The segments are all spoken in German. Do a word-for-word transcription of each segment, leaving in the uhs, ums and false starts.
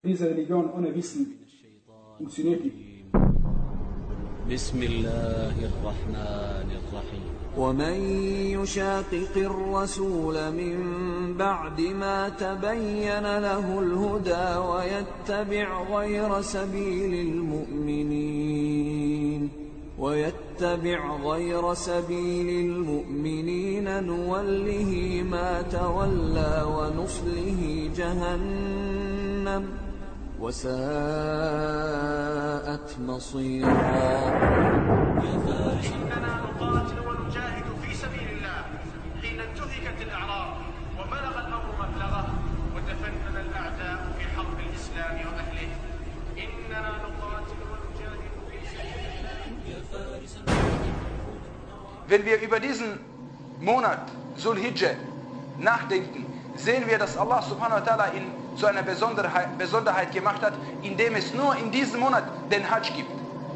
Diese Religion ohne Wissen funktioniert nicht. بسم الله الرحمن الرحيم ومن يشاقق الرسول من بعد ما تبين له الهدى ويتبع غير سبيل المؤمنين ويتبع غير سبيل المؤمنين نوله ما تولى ونصله جهنم وساءت مصيرا. إننا نقاتل ونجاهد في سبيل الله حين انتهكت الأعراض وبلغ الأمر مبلغه وتفنن الأعداء في حرب الإسلام وأهله. إننا نقاتل ونجاهد في سبيل الله. Wenn wir über diesen Monat Zulhijjah nachdenken, sehen wir, dass Allah subhanahu wa ta'ala ihn zu einer Besonderheit, Besonderheit gemacht hat, indem es nur in diesem Monat den Hajj gibt.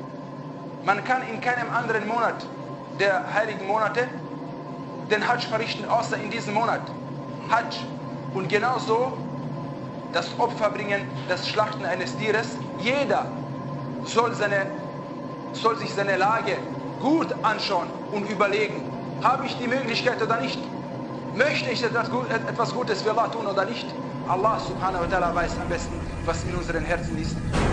Man kann in keinem anderen Monat der heiligen Monate den Hajj verrichten, außer in diesem Monat. Hajj. Und genauso das Opfer bringen, das Schlachten eines Tieres. Jeder soll, seine, soll sich seine Lage gut anschauen und überlegen, habe ich die Möglichkeit oder nicht? Möchte ich etwas Gutes für Allah tun oder nicht? Allah subhanahu wa ta'ala weiß am besten, was in unseren Herzen ist.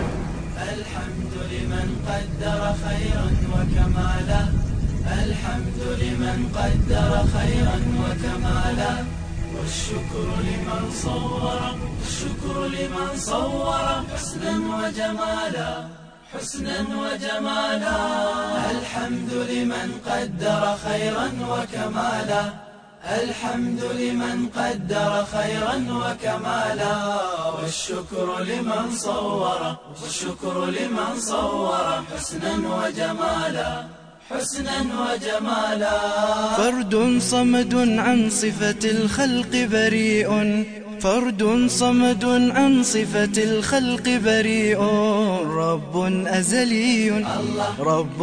الحمد لمن قدر خيرا وكمالا الحمد لمن قدر خيرا وكمالا والشكر لمن صور الشكر لمن صور حسنا وجمالا حسنا وجمالا الحمد لمن قدر خيرا وكمالا الحمد لمن قدر خيرا وكمالا والشكر لمن صور والشكر لمن صور حسنا وجمالا حسنا وجمالا. فرد صمد عن صفة الخلق بريء فرد صمد عن صفة الخلق بريء رب أزلي رب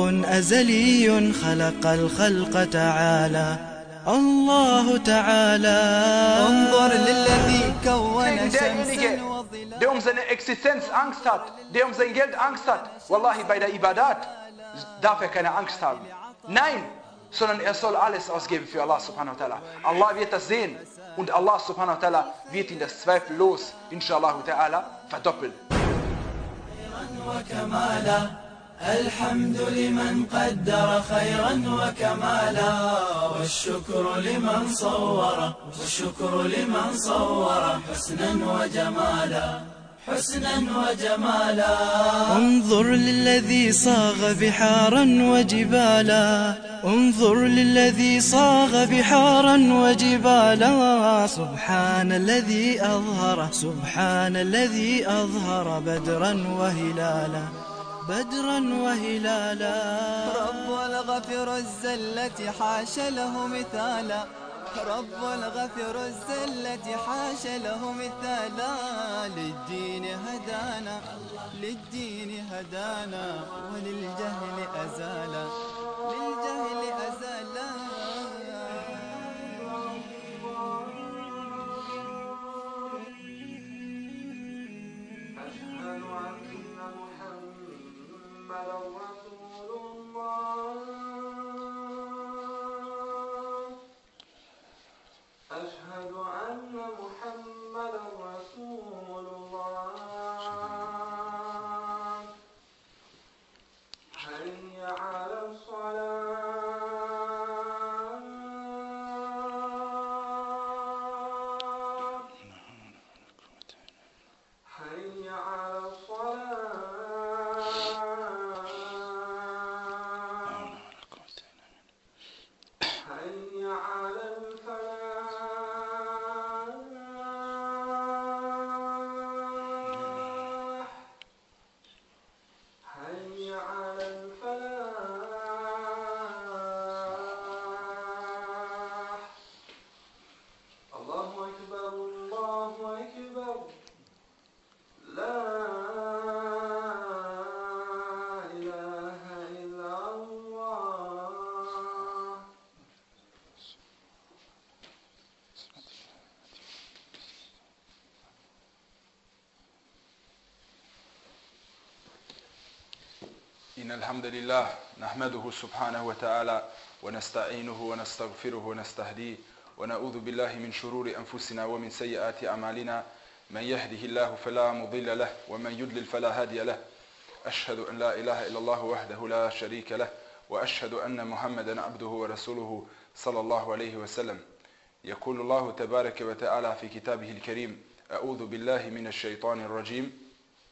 أزلي خلق الخلق تعالى الله تعالى. انظر للذي كون شمسا وظلالا. Der um seine Existenz Angst hat, der um sein Geld Angst hat, wallahi, bei der Ibadat darf er keine Angst haben. Nein, sondern er soll alles ausgeben für Allah subhanahu wa ta'ala. Allah wird das sehen und Allah subhanahu wa ta'ala wird ihn das zweifellos, inshallah ta'ala, verdoppeln. الحمد لمن قدر خيرا وكمالا والشكر لمن صور والشكر لمن صور حسنا وجمالا حسنا وجمالا. انظر للذي صاغ بحارا وجبالا انظر للذي صاغ بحارا وجبالا سبحان الذي أظهر سبحان الذي أظهر بدرا وهلالا بدرا وهلالا. رب الغفر الزلة حاش له مثالا رب الغفر الزلة حاش له مثالا للدين هدانا للدين هدانا وللجهل أزالا للجهل أزالا. أشهد أن محمدا رسول الله. حي على الصلاة. حي على الصلاة. حي على الفلاح. حي على الفلاح. الله أكبر الله أكبر. لا إن الحمد لله نحمده سبحانه وتعالى ونستعينه ونستغفره ونستهديه ونعوذ بالله من شرور أنفسنا ومن سيئات أعمالنا من يهده الله فلا مضل له ومن يضلل فلا هادي له أشهد أن لا إله إلا الله وحده لا شريك له وأشهد أن محمدا عبده ورسوله صلى الله عليه وسلم. يقول الله تبارك وتعالى في كتابه الكريم: أعوذ بالله من الشيطان الرجيم.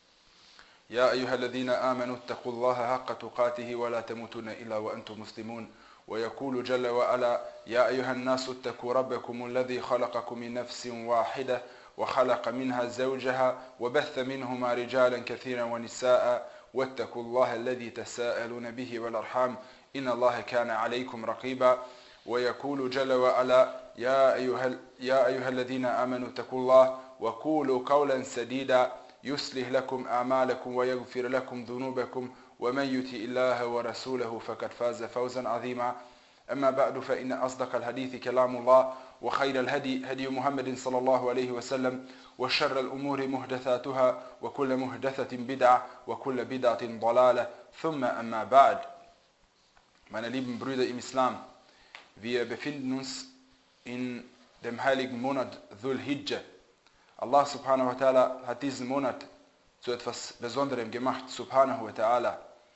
يا أيها الذين آمنوا اتقوا الله حق تقاته ولا تموتن إلا وأنتم مسلمون. ويقول جل وعلا: يا أيها الناس اتقوا ربكم الذي خلقكم من نفس واحدة وخلق منها زوجها وبث منهما رجالا كثيرا ونساء واتقوا الله الذي تساءلون به والأرحام إن الله كان عليكم رقيبا. ويقول جل وعلا: يا أيها, يا أيها الذين آمنوا اتقوا الله وقولوا قولا سديدا يصلح لكم أعمالكم ويغفر لكم ذنوبكم ومن يطع الله ورسوله فقد فاز فوزا عظيما. أما بعد فإن أصدق الحديث كلام الله وخير الهدي هدي محمد صلى الله عليه وسلم وشر الأمور محدثاتها وكل محدثة بدعة وكل بدعة ضلالة ثم أما بعد. Meine lieben Brüder im Islam, wir befinden uns in dem heiligen Monat Dhul Hijjah. Allah subhanahu wa ta'ala hat diesen Monat zu etwas Besonderem gemacht, subhanahu wa ta'ala.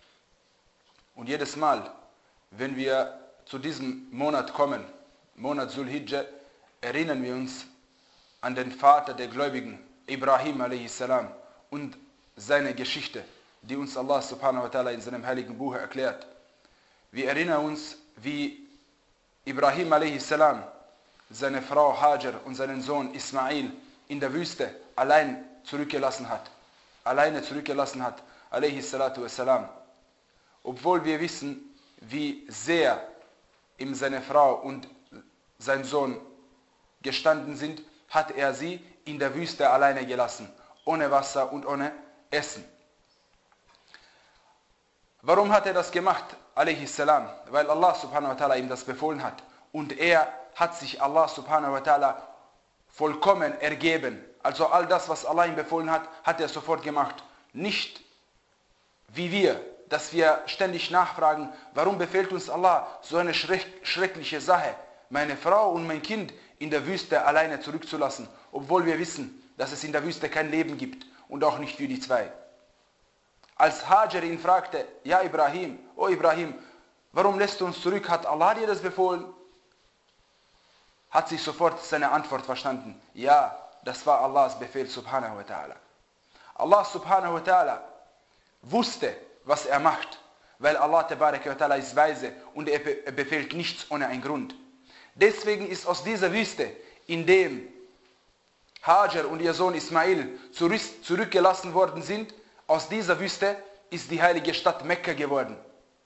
Und jedes Mal, wenn wir zu diesem Monat kommen, Monat Dhul Hijjah, erinnern wir uns an den Vater der Gläubigen, Ibrahim alaihi salam, und seine Geschichte, die uns Allah subhanahu wa ta'ala in seinem heiligen Buch erklärt. Wir erinnern uns, wie Ibrahim alaihi salam seine Frau Hajar und seinen Sohn Ismail in der Wüste allein zurückgelassen hat, alleine zurückgelassen hat, alaihi salatu wassalam. Obwohl wir wissen, wie sehr ihm seine Frau und sein Sohn gestanden sind, hat er sie in der Wüste alleine gelassen, ohne Wasser und ohne Essen. Warum hat er das gemacht, alaihi salam? Weil Allah subhanahu wa ta'ala ihm das befohlen hat. Und er hat sich Allah subhanahu wa ta'ala vollkommen ergeben. Also all das, was Allah ihm befohlen hat, hat er sofort gemacht. Nicht wie wir, dass wir ständig nachfragen, warum befehlt uns Allah so eine schreckliche Sache, meine Frau und mein Kind in der Wüste alleine zurückzulassen, obwohl wir wissen, dass es in der Wüste kein Leben gibt und auch nicht für die zwei. Als Hajar ihn fragte: Ja Ibrahim, oh Ibrahim, warum lässt du uns zurück, hat Allah dir das befohlen? Hat sich sofort seine Antwort verstanden: Ja, das war Allahs Befehl subhanahu wa ta'ala. Allah subhanahu wa ta'ala wusste, was er macht, weil Allah tabaraka wa ta'ala ist weise und er befehlt nichts ohne einen Grund. Deswegen ist aus dieser Wüste, in dem Hajar und ihr Sohn Ismail zurückgelassen worden sind, aus dieser Wüste ist die heilige Stadt Mekka geworden.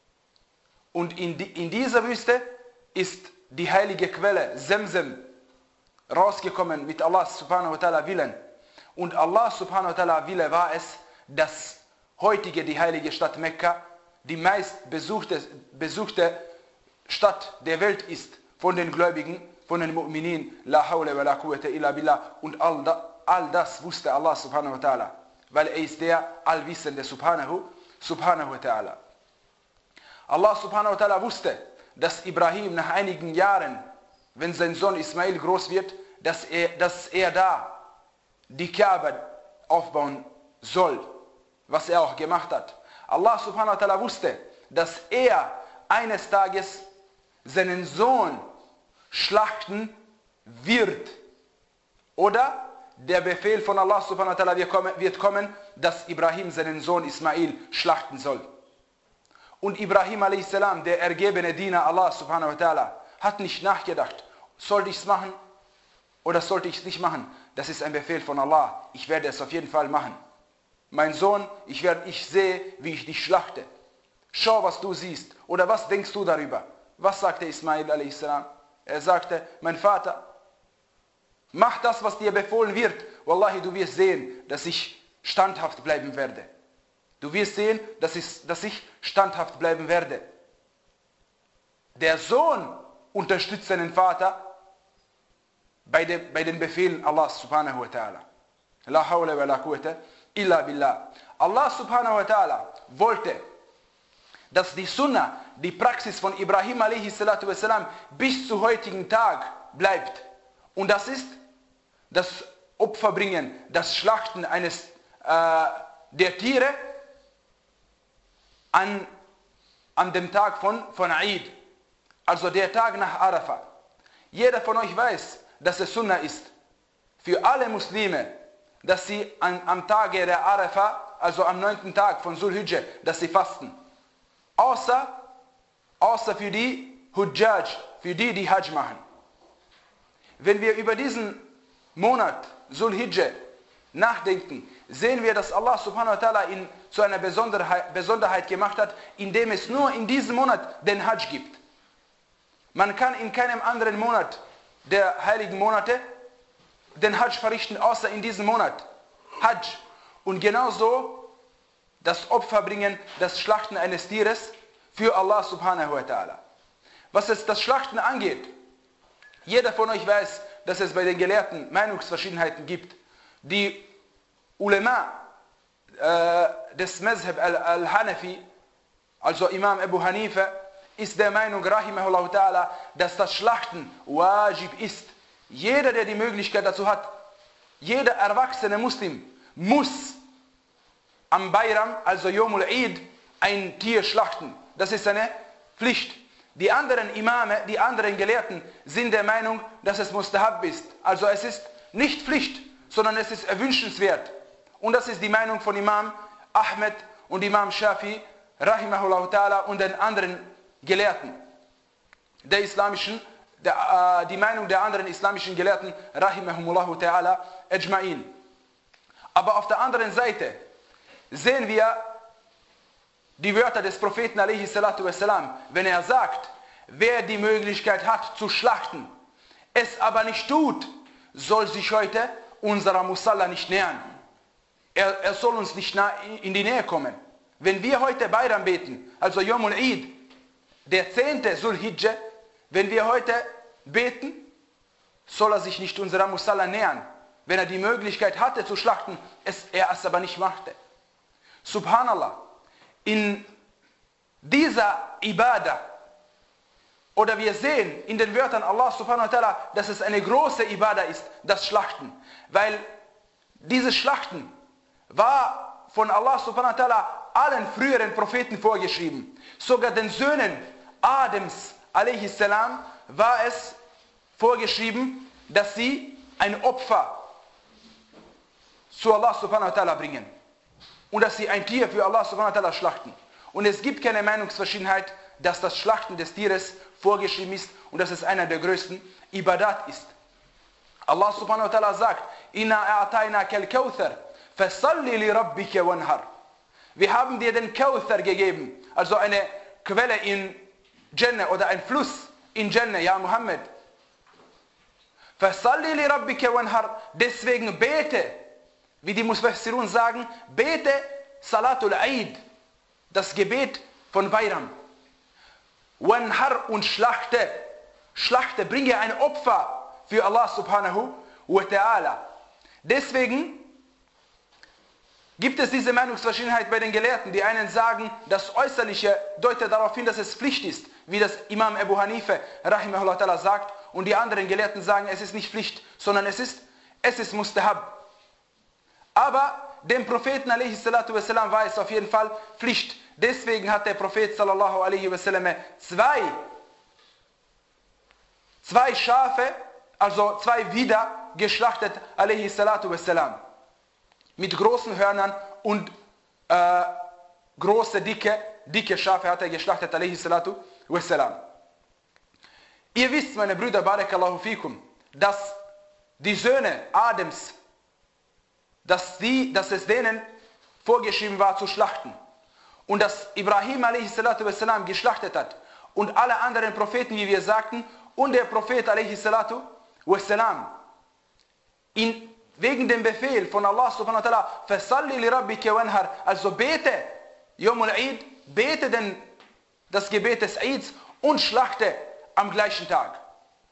Und in, die, in dieser Wüste ist die heilige Quelle Zemzem rausgekommen mit Allah subhanahu wa ta'ala Willen. Und Allah subhanahu wa ta'ala Wille war es, dass heutige die heilige Stadt Mekka die meist besuchte, besuchte Stadt der Welt ist von den Gläubigen, von den Mu'minin, la hawla wa la quwwata illa billah. Und all, da, all das wusste Allah subhanahu wa ta'ala, weil er ist der Allwissende subhanahu, subhanahu wa ta'ala. Allah subhanahu wa ta'ala wusste, dass Ibrahim nach einigen Jahren, wenn sein Sohn Ismail groß wird, dass er, dass er da die Kaaba aufbauen soll, was er auch gemacht hat. Allah subhanahu wa ta'ala wusste, dass er eines Tages seinen Sohn schlachten wird. Oder der Befehl von Allah subhanahu wa ta'ala wird kommen, dass Ibrahim seinen Sohn Ismail schlachten soll. Und Ibrahim alaihi salam, der ergebene Diener Allah subhanahu wa ta'ala, hat nicht nachgedacht, sollte ich es machen oder sollte ich es nicht machen? Das ist ein Befehl von Allah, ich werde es auf jeden Fall machen. Mein Sohn, ich, werde, ich sehe, wie ich dich schlachte. Schau, was du siehst. Oder was denkst du darüber? Was sagte Ismail alaihi salam? Er sagte: Mein Vater, mach das, was dir befohlen wird. Wallahi, du wirst sehen, dass ich standhaft bleiben werde. Du wirst sehen, dass ich, dass ich standhaft bleiben werde. Der Sohn unterstützt seinen Vater bei, de, bei den Befehlen Allah subhanahu wa ta'ala. La hawla wa la quwwata illa billah. Allah subhanahu wa ta'ala wollte, dass die Sunna, die Praxis von Ibrahim a s. bis zu heutigen Tag bleibt. Und das ist das Opferbringen, das Schlachten eines äh, der Tiere an, an dem Tag von, von Eid, also der Tag nach Arafah. Jeder von euch weiß, dass es Sunna ist für alle Muslime, dass sie an, am Tage der Arafah, also am neunten Tag von Zulhijjah, dass sie fasten. Außer, außer für die Hujjaj, für die, die Hajj machen. Wenn wir über diesen Monat Zulhijjah nachdenken, sehen wir, dass Allah subhanahu wa ta'ala ihn zu einer Besonderheit, Besonderheit gemacht hat, indem es nur in diesem Monat den Hajj gibt. Man kann in keinem anderen Monat der heiligen Monate den Hajj verrichten, außer in diesem Monat. Hajj. Und genauso das Opfer bringen, das Schlachten eines Tieres für Allah subhanahu wa ta'ala. Was es das Schlachten angeht, jeder von euch weiß, dass es bei den Gelehrten Meinungsverschiedenheiten gibt. Die Ulema äh, des Mazhab al-Hanafi, also Imam Abu Hanifa, ist der Meinung, rahimahullah ta'ala, dass das Schlachten wajib ist. Jeder, der die Möglichkeit dazu hat, jeder erwachsene Muslim muss am Bayram, also Yomul Eid, ein Tier schlachten. Das ist eine Pflicht. Die anderen Imame, die anderen Gelehrten sind der Meinung, dass es Mustahab ist. Also es ist nicht Pflicht, sondern es ist erwünschenswert. Und das ist die Meinung von Imam Ahmed und Imam Shafi, rahimahullah ta'ala, und den anderen Gelehrten der islamischen, der, äh, die Meinung der anderen islamischen Gelehrten, rahimahumullah ta'ala, ajma'in. Aber auf der anderen Seite sehen wir die Wörter des Propheten alaihi salatu wassalam, wenn er sagt, wer die Möglichkeit hat zu schlachten, es aber nicht tut, soll sich heute unserer Musalla nicht nähern. Er, er soll uns nicht in die Nähe kommen. Wenn wir heute Bayram beten, also Yomul Eid, der zehnte Zulhijjah, wenn wir heute beten, soll er sich nicht unserer Musalla nähern. Wenn er die Möglichkeit hatte zu schlachten, es, er es aber nicht machte. Subhanallah, in dieser Ibadah, oder wir sehen in den Wörtern Allah subhanahu wa ta'ala, dass es eine große Ibadah ist, das Schlachten. Weil dieses Schlachten war von Allah subhanahu wa ta'ala allen früheren Propheten vorgeschrieben. Sogar den Söhnen Adams alaihi salam war es vorgeschrieben, dass sie ein Opfer zu Allah subhanahu wa ta'ala bringen. Und dass sie ein Tier für Allah subhanahu wa ta'ala schlachten. Und es gibt keine Meinungsverschiedenheit, dass das Schlachten des Tieres vorgeschrieben ist und dass es einer der größten Ibadat ist. Allah subhanahu wa ta'ala sagt, Inna a'tayna kal Kawthar, fasalli li rabbika wanhar. Wir haben dir den Kawthar gegeben, also eine Quelle in Jannah oder ein Fluss in Jannah, ja Muhammad. Fasalli li rabbika wanhar, deswegen bete, wie die Mufassirun sagen, bete Salatul Eid, das Gebet von Bayram. Wanhar und schlachte, schlachte, bringe ein Opfer für Allah subhanahu wa ta'ala. Deswegen gibt es diese Meinungsverschiedenheit bei den Gelehrten. Die einen sagen, das Äußerliche deutet darauf hin, dass es Pflicht ist, wie das Imam Abu Hanifa rahimahullah ta'ala sagt. Und die anderen Gelehrten sagen, es ist nicht Pflicht, sondern es ist, es ist Mustahab. Aber dem Propheten alaihi salatu wassalam war es auf jeden Fall Pflicht. Deswegen hat der Prophet sallallahu alaihi wasallam zwei, zwei Schafe, also zwei Widder geschlachtet alaihi salatu wassalam. Mit großen Hörnern und äh, große, dicke, dicke Schafe hat er geschlachtet alaihi salatu wassalam. Ihr wisst, meine Brüder, barakallahu fikum, dass die Söhne Adams, dass, die, dass es denen vorgeschrieben war zu schlachten. Und dass Ibrahim alaihi salatu wassalam geschlachtet hat. Und alle anderen Propheten, wie wir sagten, und der Prophet alaihi salatu wassalam. In, wegen dem Befehl von Allah subhanahu wa ta'ala, fasalli li rabbika wanhar, also bete Yomul Eid, bete den, das Gebet des Eids und schlachte am gleichen Tag.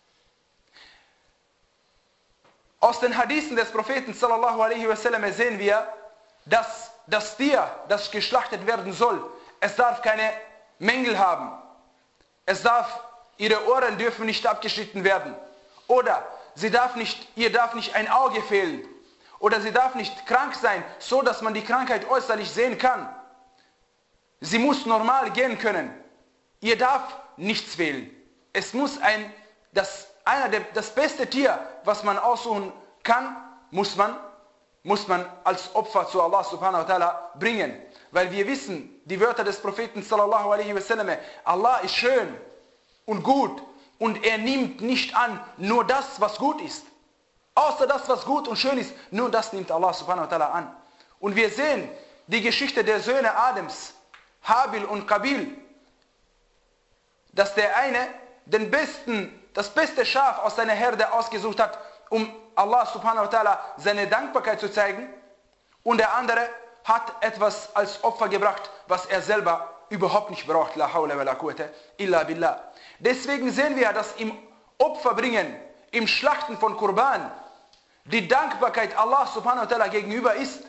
Aus den Hadithen des Propheten sallallahu alaihi wasallam sehen wir, dass das Tier, das geschlachtet werden soll, es darf keine Mängel haben. Es darf, ihre Ohren dürfen nicht abgeschnitten werden. Oder sie darf nicht, ihr darf nicht ein Auge fehlen. Oder sie darf nicht krank sein, so dass man die Krankheit äußerlich sehen kann. Sie muss normal gehen können. Ihr darf nichts fehlen. Es muss ein, das, einer der, das beste Tier, was man aussuchen kann, muss man, muss man als Opfer zu Allah subhanahu wa ta'ala bringen. Weil wir wissen, die Wörter des Propheten sallallahu alaihi wasallam, Allah ist schön und gut und er nimmt nicht an nur das, was gut ist. Außer das, was gut und schön ist, nur das nimmt Allah subhanahu wa ta'ala an. Und wir sehen die Geschichte der Söhne Adams, Habil und Qabil, dass der eine den besten, das beste Schaf aus seiner Herde ausgesucht hat, um Allah subhanahu wa ta'ala seine Dankbarkeit zu zeigen, und der andere hat etwas als Opfer gebracht, was er selber überhaupt nicht braucht. La hawla wa la quwwata illa billah. Deswegen sehen wir, dass im Opferbringen, im Schlachten von Kurban, die Dankbarkeit Allah subhanahu wa ta'ala gegenüber ist.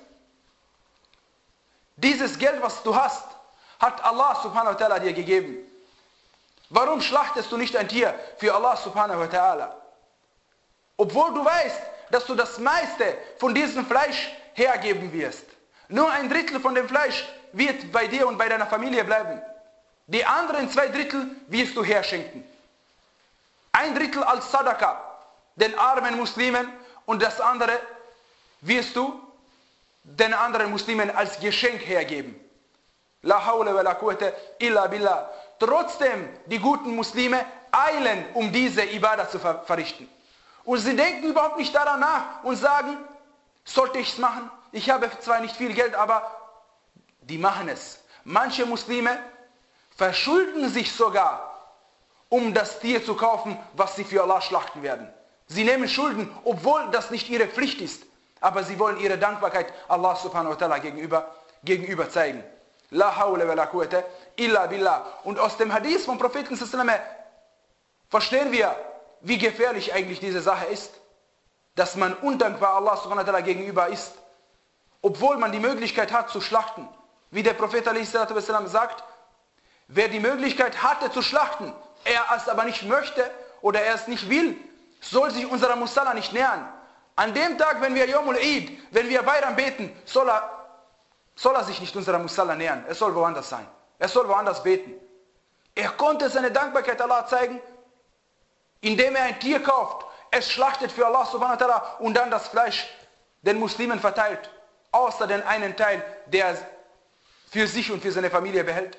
Dieses Geld, was du hast, hat Allah subhanahu wa ta'ala dir gegeben. Warum schlachtest du nicht ein Tier für Allah subhanahu wa ta'ala? Obwohl du weißt, dass du das meiste von diesem Fleisch hergeben wirst. Nur ein Drittel von dem Fleisch wird bei dir und bei deiner Familie bleiben. Die anderen zwei Drittel wirst du herschenken. Ein Drittel als Sadaka, den armen Muslimen, und das andere wirst du den anderen Muslimen als Geschenk hergeben. La hawla wa la quwwata illa billah. Trotzdem, die guten Muslime eilen, um diese Ibadah zu ver verrichten. Und sie denken überhaupt nicht daran nach und sagen, sollte ich es machen? Ich habe zwar nicht viel Geld, aber die machen es. Manche Muslime verschulden sich sogar, um das Tier zu kaufen, was sie für Allah schlachten werden. Sie nehmen Schulden, obwohl das nicht ihre Pflicht ist. Aber sie wollen ihre Dankbarkeit Allah subhanahu wa ta'ala gegenüber, gegenüber zeigen. La hawla wa la quwwata illa billah. Und aus dem Hadith vom Propheten sallallahu alaihi wasallam verstehen wir, wie gefährlich eigentlich diese Sache ist. Dass man undankbar Allah subhanahu wa ta'ala gegenüber ist. Obwohl man die Möglichkeit hat zu schlachten. Wie der Prophet sallallahu alaihi wasallam sagt, wer die Möglichkeit hatte zu schlachten, er es aber nicht möchte oder er es nicht will, soll sich unserer Musalla nicht nähern. An dem Tag, wenn wir Yomul Eid, wenn wir Bayram beten, soll er, soll er sich nicht unserer Musalla nähern. Er soll woanders sein. Er soll woanders beten. Er konnte seine Dankbarkeit Allah zeigen, indem er ein Tier kauft, es schlachtet für Allah subhanahu wa ta'ala und dann das Fleisch den Muslimen verteilt. Außer den einen Teil, der er für sich und für seine Familie behält.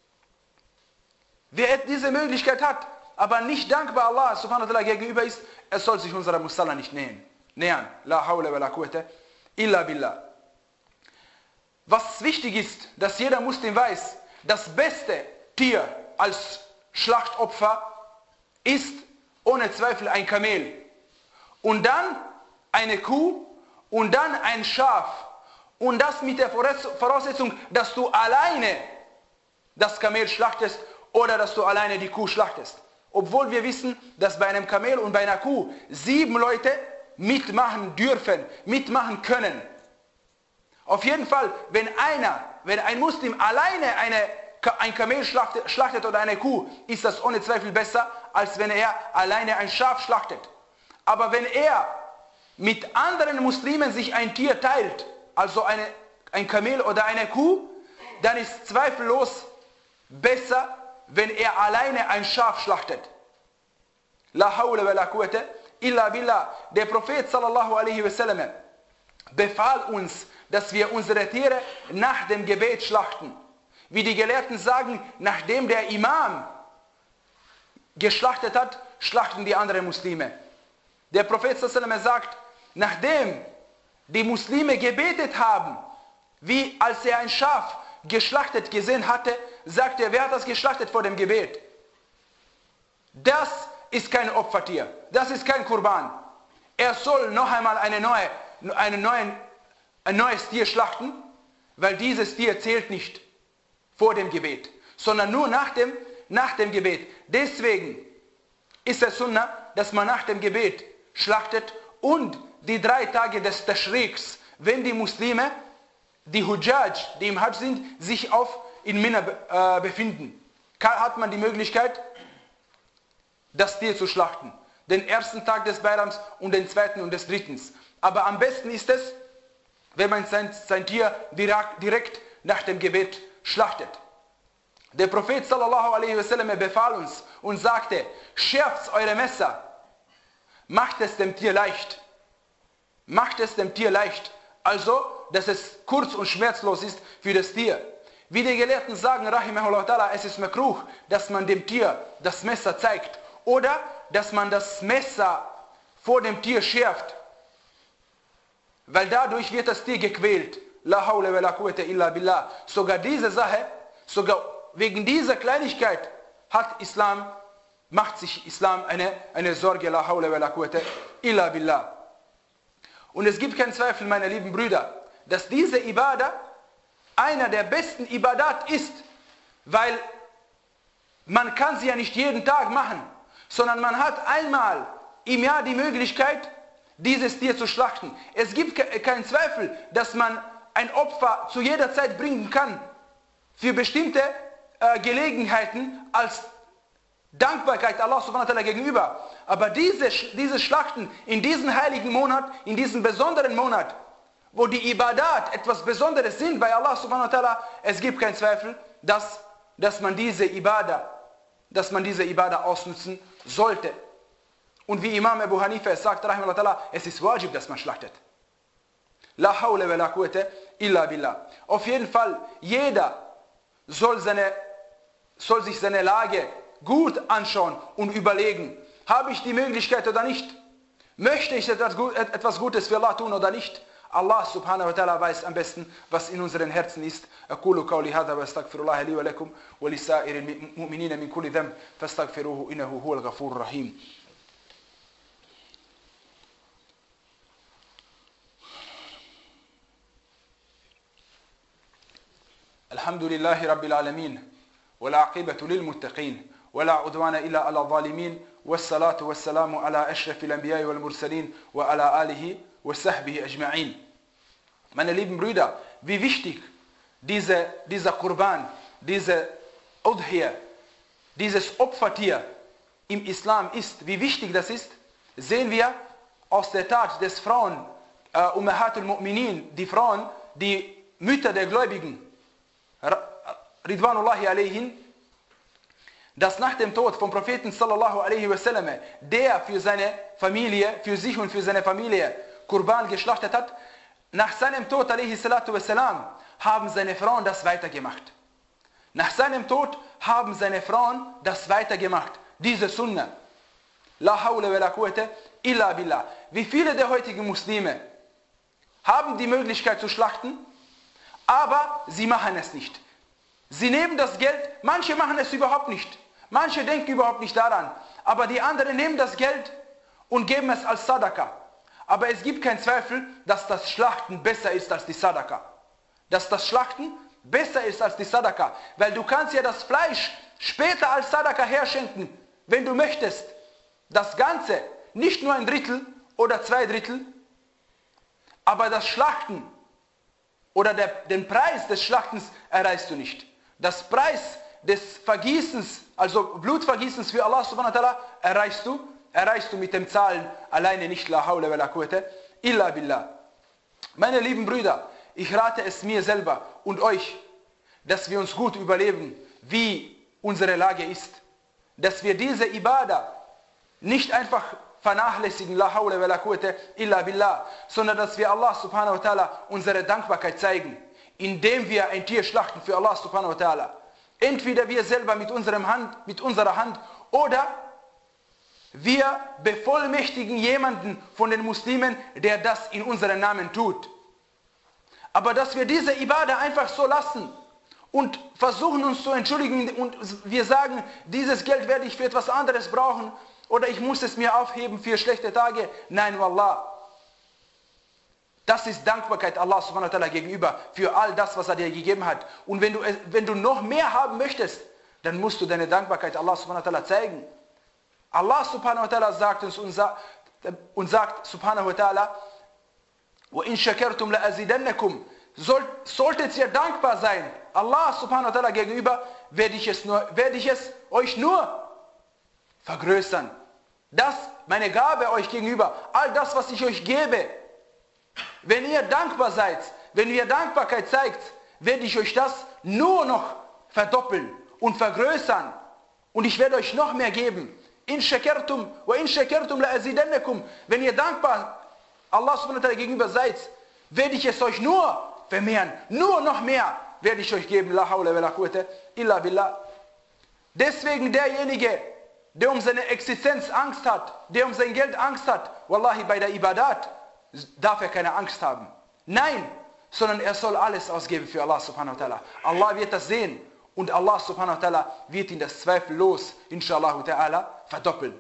Wer diese Möglichkeit hat, aber nicht dankbar Allah subhanahu wa ta'ala gegenüber ist, er soll sich unserer Musalla nicht nähern. nähern. La hawla wa la quwwata illa billah. Was wichtig ist, dass jeder Muslim weiß, das beste Tier als Schlachtopfer ist ohne Zweifel ein Kamel. Und dann eine Kuh und dann ein Schaf. Und das mit der Voraussetzung, dass du alleine das Kamel schlachtest oder dass du alleine die Kuh schlachtest. Obwohl wir wissen, dass bei einem Kamel und bei einer Kuh sieben Leute mitmachen dürfen, mitmachen können. Auf jeden Fall, wenn einer, wenn ein Muslim alleine eine, ein Kamel schlachtet, schlachtet oder eine Kuh, ist das ohne Zweifel besser, als wenn er alleine ein Schaf schlachtet. Aber wenn er mit anderen Muslimen sich ein Tier teilt, also eine, ein Kamel oder eine Kuh, dann ist zweifellos besser, wenn er alleine ein Schaf schlachtet. La hawla wa la quwwata illa billah. Der Prophet sallallahu alaihi wasallam befahl uns, dass wir unsere Tiere nach dem Gebet schlachten. Wie die Gelehrten sagen, nachdem der Imam geschlachtet hat, schlachten die anderen Muslime. Der Prophet sallallahu alaihi wasallam sagt, nachdem die Muslime gebetet haben, wie als er ein Schaf geschlachtet gesehen hatte, sagt er, wer hat das geschlachtet vor dem Gebet? Das ist kein Opfertier, das ist kein Kurban. Er soll noch einmal eine neue, eine neuen, ein neues Tier schlachten, weil dieses Tier zählt nicht vor dem Gebet, sondern nur nach dem, nach dem Gebet. Deswegen ist es Sunnah, dass man nach dem Gebet schlachtet und die drei Tage des Tashriqs, wenn die Muslime, die Hujjaj, die im Hajj sind, sich auf in Mina äh, befinden. hat man die Möglichkeit, das Tier zu schlachten. Den ersten Tag des Bayrams und den zweiten und des dritten. Aber am besten ist es, wenn man sein, sein Tier direkt, direkt nach dem Gebet schlachtet. Der Prophet sallallahu alaihi wasallam befahl uns und sagte, schärft eure Messer, macht es dem Tier leicht. Macht es dem Tier leicht. Also, dass es kurz und schmerzlos ist für das Tier. Wie die Gelehrten sagen, rahimahullah ta'ala, es ist makruh, dass man dem Tier das Messer zeigt. Oder, dass man das Messer vor dem Tier schärft. Weil dadurch wird das Tier gequält. La hawla wa la quwwata illa billah. Sogar diese Sache, sogar wegen dieser Kleinigkeit hat Islam, macht sich Islam eine, eine Sorge. La hawla wa la quwwata illa billah. Und es gibt keinen Zweifel, meine lieben Brüder, dass diese Ibadah einer der besten Ibadat ist, weil man kann sie ja nicht jeden Tag machen, sondern man hat einmal im Jahr die Möglichkeit, dieses Tier zu schlachten. Es gibt keinen Zweifel, dass man ein Opfer zu jeder Zeit bringen kann, für bestimmte äh, Gelegenheiten als Dankbarkeit Allah subhanahu wa ta'ala gegenüber. Aber diese, diese Schlachten in diesem heiligen Monat, in diesem besonderen Monat, wo die Ibadat etwas Besonderes sind bei Allah subhanahu wa ta'ala, es gibt keinen Zweifel, dass, dass man diese Ibadah, dass man diese Ibadah ausnutzen sollte. Und wie Imam Abu Hanifa es sagt, rahimahullah ta'ala, es ist wajib, dass man schlachtet. La hawla wa la quwwata illa billah. Auf jeden Fall, jeder soll, seine, soll sich seine Lage gut anschauen und überlegen, habe ich die Möglichkeit oder nicht? Möchte ich etwas, etwas Gutes für Allah tun oder nicht? Allah subhanahu wa ta'ala weiß am besten, was in unseren Herzen ist. أقول قولي هذا وأستغفر الله لي ولكم ولسائر المؤمنين من كل ذنب فاستغفروه إنه هو الغفور الرحيم. الحمد لله رب العالمين والعاقبة للمتقين ولا عدوان إلا على الظالمين والصلاة والسلام على أشرف الأنبياء والمرسلين وعلى آله وصحبه أجمعين. Meine lieben Brüder, wie wichtig diese, dieser Qurban, diese Udhiyah, dieses Opfertier im Islam ist, wie wichtig das ist, sehen wir aus der Tat des Frauen, äh, Ummahatul Mu'minin, die Frauen, die Mütter der Gläubigen, Ridwanullahi alayhin, dass nach dem Tod vom Propheten sallallahu alaihi wasallam, der für seine Familie, für sich und für seine Familie Qurban geschlachtet hat, nach seinem Tod alaihi salatu wassalam, haben seine Frauen das weitergemacht. Nach seinem Tod haben seine Frauen das weitergemacht. Diese Sunna. La hawla wa la quwwata illa billah. Wie viele der heutigen Muslime haben die Möglichkeit zu schlachten, aber sie machen es nicht. Sie nehmen das Geld, manche machen es überhaupt nicht. Manche denken überhaupt nicht daran. Aber die anderen nehmen das Geld und geben es als Sadaka. Aber es gibt keinen Zweifel, dass das Schlachten besser ist als die Sadaka. Dass das Schlachten besser ist als die Sadaka. Weil du kannst ja das Fleisch später als Sadaka herschenken, wenn du möchtest. Das Ganze, nicht nur ein Drittel oder zwei Drittel, aber das Schlachten oder der, den Preis des Schlachtens erreichst du nicht. Das Preis des Vergießens, also Blutvergießens für Allah subhanahu wa ta'ala, erreichst du, erreichst du mit dem Zahlen alleine nicht. La hawla wa la quwwata illa billah. Meine lieben Brüder, ich rate es mir selber und euch, dass wir uns gut überlegen, wie unsere Lage ist. Dass wir diese Ibadah nicht einfach vernachlässigen, la hawla wa la quwwata illa billah, sondern dass wir Allah subhanahu wa ta'ala unsere Dankbarkeit zeigen, indem wir ein Tier schlachten für Allah subhanahu wa ta'ala. Entweder wir selber mit, unserem Hand, mit unserer Hand oder wir bevollmächtigen jemanden von den Muslimen, der das in unserem Namen tut. Aber dass wir diese Ibadah einfach so lassen und versuchen uns zu entschuldigen und wir sagen, dieses Geld werde ich für etwas anderes brauchen oder ich muss es mir aufheben für schlechte Tage. Nein, wallah. Das ist Dankbarkeit Allah subhanahu wa ta'ala gegenüber für all das, was er dir gegeben hat. Und wenn du, wenn du noch mehr haben möchtest, dann musst du deine Dankbarkeit Allah subhanahu wa ta'ala zeigen. Allah subhanahu wa ta'ala sagt uns und sagt, und sagt subhanahu wa ta'ala, وَإِن شَكَرْتُمْ لَأَزِدَنَّكُمْ, solltet ihr dankbar sein, Allah subhanahu wa ta'ala gegenüber, werde ich es nur, werde ich es euch nur vergrößern. Das, meine Gabe euch gegenüber, all das, was ich euch gebe, wenn ihr dankbar seid, wenn ihr Dankbarkeit zeigt, werde ich euch das nur noch verdoppeln und vergrößern. Und ich werde euch noch mehr geben. In shakartum wa in shakartum la azidannakum. Wenn ihr dankbar Allah subhanahu wa ta'ala gegenüber seid, werde ich es euch nur vermehren. Nur noch mehr werde ich euch geben. La hawla wa la quwwata illa billah. Deswegen derjenige, der um seine Existenz Angst hat, der um sein Geld Angst hat, wallahi, bei der Ibadat darf er keine Angst haben. Nein, sondern er soll alles ausgeben für Allah subhanahu wa ta'ala. Allah wird das sehen und Allah subhanahu wa ta'ala wird ihn das zweifellos, inshallah ta'ala, verdoppeln.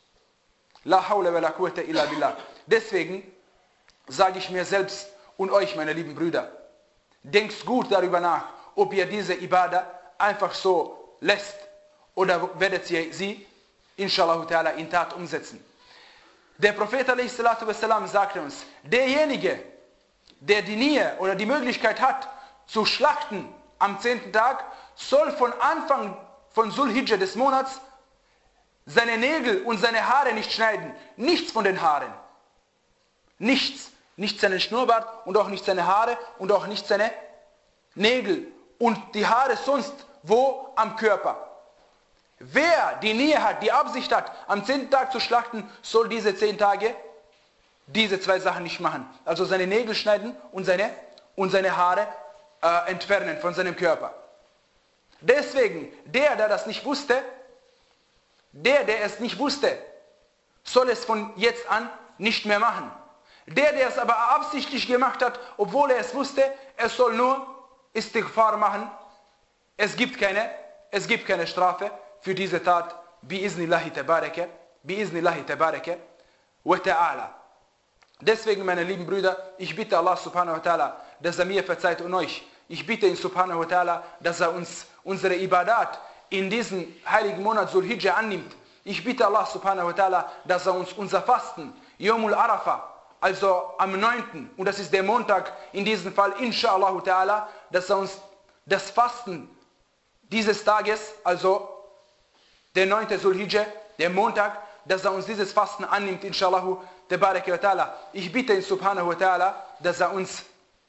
La hawla wa la quwwata illa billah. Deswegen sage ich mir selbst und euch, meine lieben Brüder, denkt gut darüber nach, ob ihr diese Ibadah einfach so lässt oder werdet ihr sie, inshallah ta'ala, in Tat umsetzen. Der Prophet alaihi salatu wassalam sagte uns, derjenige, der die Nähe oder die Möglichkeit hat, zu schlachten am zehnten Tag, soll von Anfang von Sulhijjah des Monats seine Nägel und seine Haare nicht schneiden. Nichts von den Haaren. Nichts. Nicht seinen Schnurrbart und auch nicht seine Haare und auch nicht seine Nägel und die Haare sonst wo am Körper. Wer die Nähe hat, die Absicht hat, am zehnten Tag zu schlachten, soll diese zehn Tage diese zwei Sachen nicht machen. Also seine Nägel schneiden und seine, und seine Haare äh, entfernen von seinem Körper. Deswegen, der, der das nicht wusste, der, der es nicht wusste, soll es von jetzt an nicht mehr machen. Der, der es aber absichtlich gemacht hat, obwohl er es wusste, er soll nur Istighfar machen. Es gibt keine, es gibt keine Strafe für diese Tat. Biiznillahi tabaraka, biiznillahi tabaraka wa ta'ala. Deswegen, meine lieben Brüder, ich bitte Allah subhanahu wa ta'ala, dass er mir verzeiht und euch. Ich bitte ihn subhanahu wa ta'ala, dass er uns unsere Ibadat in diesem heiligen Monat Sulhijjah annimmt. Ich bitte Allah subhanahu wa ta'ala, dass er uns unser Fasten, Yomul Arafah, also am neunten und das ist der Montag, in diesem Fall, inshallah ta'ala, dass er uns das Fasten dieses Tages, also der neunte Sulhijjah, der Montag, dass er uns dieses Fasten annimmt, inshallah ta'ala. Ich bitte ihn subhanahu wa ta'ala, dass er uns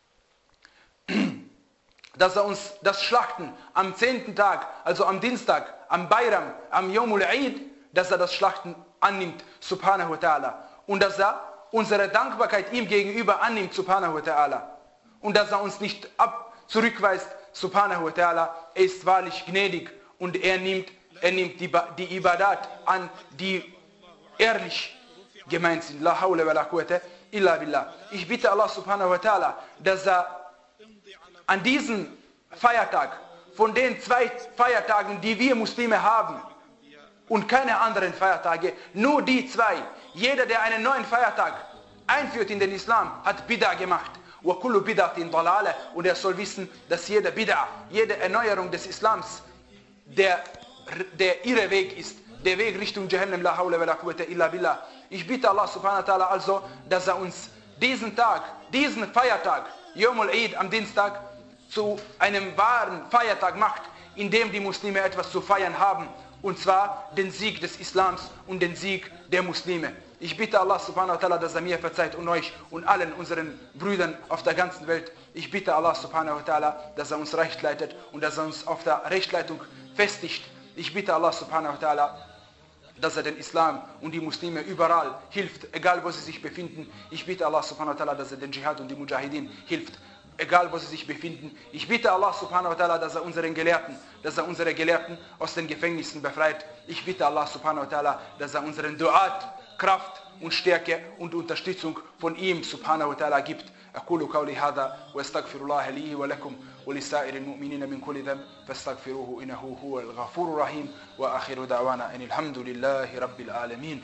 dass er uns das Schlachten am zehnten Tag, also am Dienstag, am Bayram, am Yomul Eid, dass er das Schlachten annimmt, subhanahu wa ta'ala. Und dass er unsere Dankbarkeit ihm gegenüber annimmt, subhanahu wa ta'ala. Und dass er uns nicht ab zurückweist, subhanahu wa ta'ala. Er ist wahrlich gnädig und er nimmt, er nimmt die, die Ibadat an, die ehrlich gemeint sind. La hawla wa la quwwata illa billah. Ich bitte Allah subhanahu wa ta'ala, dass er an diesem Feiertag, von den zwei Feiertagen, die wir Muslime haben, und keine anderen Feiertage, nur die zwei. Jeder, der einen neuen Feiertag einführt in den Islam, hat Bid'a gemacht. Und er soll wissen, dass jede Bid'a, jede Erneuerung des Islams, der, der irre Weg ist, der Weg Richtung Jahannam, la hawla wa la quwwata illa billah. Ich bitte Allah subhanahu wa ta'ala also, dass er uns diesen Tag, diesen Feiertag, Yomul Eid am Dienstag, zu einem wahren Feiertag macht, in dem die Muslime etwas zu feiern haben, und zwar den Sieg des Islams und den Sieg der Muslime. Ich bitte Allah subhanahu wa ta'ala, dass er mir verzeiht und euch und allen unseren Brüdern auf der ganzen Welt. Ich bitte Allah subhanahu wa ta'ala, dass er uns recht leitet und dass er uns auf der Rechtleitung festigt. Ich bitte Allah subhanahu wa ta'ala, dass er den Islam und die Muslime überall hilft, egal wo sie sich befinden. Ich bitte Allah subhanahu wa ta'ala, dass er den Dschihad und die Mujahideen hilft, egal wo sie sich befinden. Ich bitte Allah subhanahu wa ta'ala, dass er unseren Gelehrten, dass er unsere Gelehrten aus den Gefängnissen befreit. Ich bitte Allah subhanahu wa ta'ala, dass er unseren Duat Kraft und Stärke und Unterstützung von ihm subhanahu wa ta'ala gibt. أقول قولي هذا وأستغفر الله لي ولكم ولسائر المؤمنين من كل ذنب فاستغفروه إنه هو الغفور الرحيم وآخر دعوانا أن الحمد لله رب العالمين.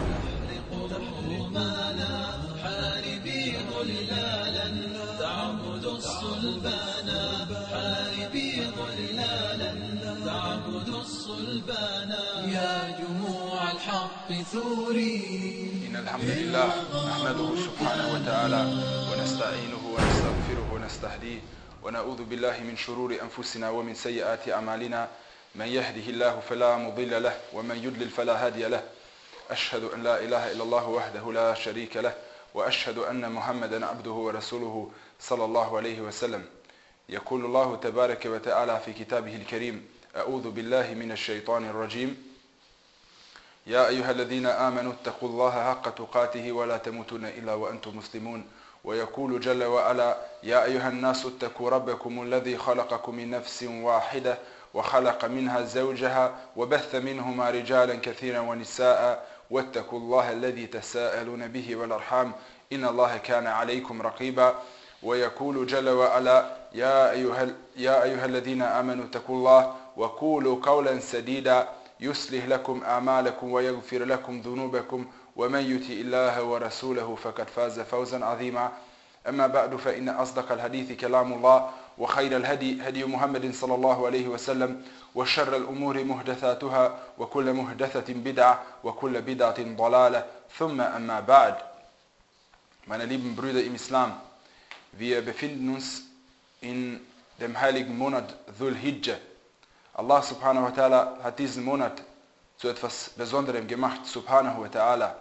حاربي ظلالا تعبد الصلبان حاربي ظلالا تعبد الصلبان يا جموع الحق ثوري. إن الحمد لله نحمده سبحانه وتعالى ونستعينه ونستغفره ونستهديه ونعوذ بالله من شرور أنفسنا ومن سيئات أعمالنا من يهده الله فلا مضل له ومن يضلل فلا هادي له أشهد أن لا إله إلا الله وحده لا شريك له وأشهد أن محمدا عبده ورسوله صلى الله عليه وسلم. يقول الله تبارك وتعالى في كتابه الكريم: أعوذ بالله من الشيطان الرجيم. يا أيها الذين آمنوا اتقوا الله حق تقاته ولا تموتن إلا وأنتم مسلمون. ويقول جل وعلا: يا أيها الناس اتقوا ربكم الذي خلقكم من نفس واحدة وخلق منها زوجها وبث منهما رجالا كثيرا ونساء واتقوا الله الذي تساءلون به والأرحام إن الله كان عليكم رقيبا. ويقول جل وعلا: يا أيها, يا أيها الذين آمنوا اتقوا الله وقولوا قولا سديدا يصلح لكم أعمالكم ويغفر لكم ذنوبكم ومن يطع الله ورسوله فقد فاز فوزا عظيما. أما بعد فإن أصدق الحديث كلام الله وخير الهدي هدي محمد صلى الله عليه وسلم وشر الأمور محدثاتها وكل محدثة بدعة وكل بدعة ضلالة ثم أما بعد. Meine lieben Brüder im Islam, wir befinden uns in dem heiligen Monat Dhul Hijjah. Allah subhanahu wa ta'ala hat diesen Monat zu etwas Besonderem gemacht, subhanahu wa ta'ala.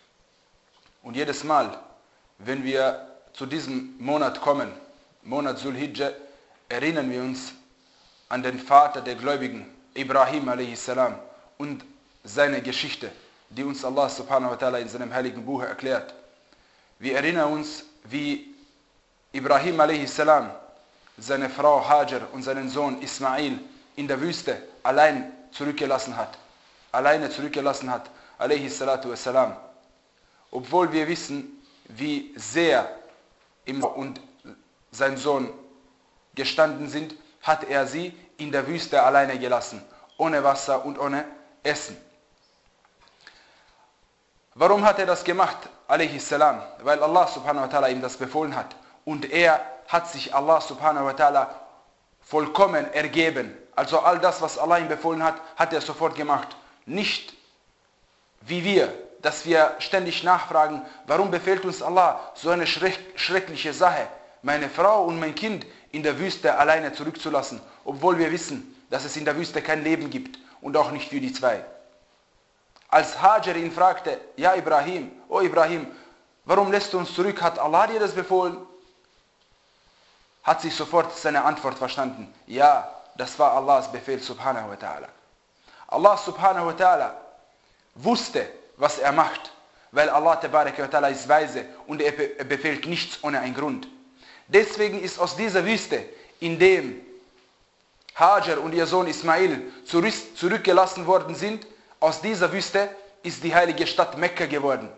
Und jedes Mal, wenn wir zu diesem Monat kommen, Monat Dhul Hijjah, erinnern wir uns an den Vater der Gläubigen, Ibrahim a.s. und seine Geschichte, die uns Allah subhanahu wa ta'ala in seinem heiligen Buch erklärt. Wir erinnern uns, wie Ibrahim a.s. seine Frau Hajar und seinen Sohn Ismail in der Wüste allein zurückgelassen hat, alleine zurückgelassen hat, a.s. Obwohl wir wissen, wie sehr ihm und sein Sohn gestanden sind, hat er sie in der Wüste alleine gelassen, ohne Wasser und ohne Essen. Warum hat er das gemacht, a.s.? Weil Allah subhanahu wa ta'ala ihm das befohlen hat. Und er hat sich Allah subhanahu wa ta'ala vollkommen ergeben. Also all das, was Allah ihm befohlen hat, hat er sofort gemacht. Nicht wie wir, dass wir ständig nachfragen, warum befehlt uns Allah so eine schreckliche Sache, meine Frau und mein Kind in der Wüste alleine zurückzulassen, obwohl wir wissen, dass es in der Wüste kein Leben gibt und auch nicht für die zwei. Als Hajar ihn fragte: Ja Ibrahim, oh Ibrahim, warum lässt du uns zurück? Hat Allah dir das befohlen? Hat sich sofort seine Antwort verstanden: Ja, das war Allahs Befehl subhanahu wa ta'ala. Allah subhanahu wa ta'ala wusste, was er macht, weil Allah tabaraka wa ta'ala ist weise und er befehlt nichts ohne einen Grund. Deswegen ist aus dieser Wüste, in dem Hajar und ihr Sohn Ismail zurückgelassen worden sind, aus dieser Wüste ist die heilige Stadt Mekka geworden.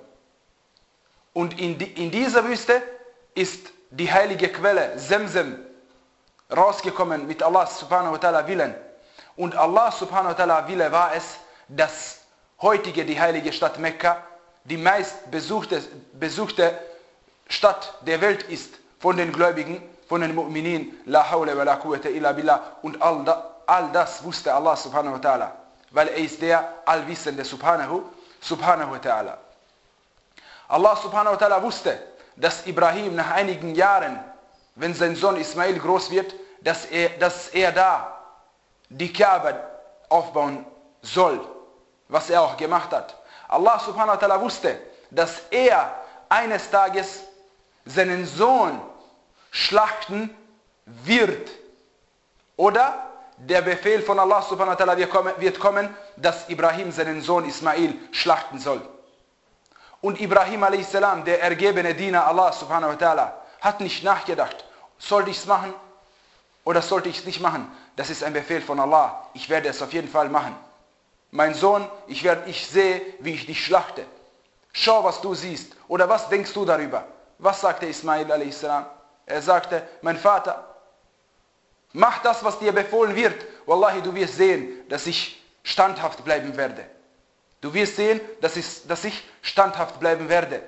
Und in, die, in dieser Wüste ist die heilige Quelle Zemzem rausgekommen mit Allah subhanahu wa ta'ala Willen. Und Allah subhanahu wa ta'ala Wille war es, dass heutige die heilige Stadt Mekka die meist besuchte, besuchte Stadt der Welt ist von den Gläubigen, von den Mu'minin, la hawla wa la quwwata illa billah. Und all, da, all das wusste Allah subhanahu wa ta'ala, weil er ist der Allwissende subhanahu, subhanahu wa ta'ala. Allah subhanahu wa ta'ala wusste, dass Ibrahim nach einigen Jahren, wenn sein Sohn Ismail groß wird, dass er, dass er da die Kaaba aufbauen soll, was er auch gemacht hat. Allah subhanahu wa ta'ala wusste, dass er eines Tages seinen Sohn schlachten wird. Oder der Befehl von Allah subhanahu wa ta'ala wird kommen, dass Ibrahim seinen Sohn Ismail schlachten soll. Und Ibrahim a.s., der ergebene Diener Allah subhanahu wa ta'ala, hat nicht nachgedacht, sollte ich es machen oder sollte ich es nicht machen? Das ist ein Befehl von Allah, ich werde es auf jeden Fall machen. Mein Sohn, ich, werde, ich sehe, wie ich dich schlachte. Schau, was du siehst. Oder was denkst du darüber? Was sagte Ismail a.s.? Er sagte: Mein Vater, mach das, was dir befohlen wird. Wallahi, du wirst sehen, dass ich standhaft bleiben werde. Du wirst sehen, dass ich, dass ich standhaft bleiben werde.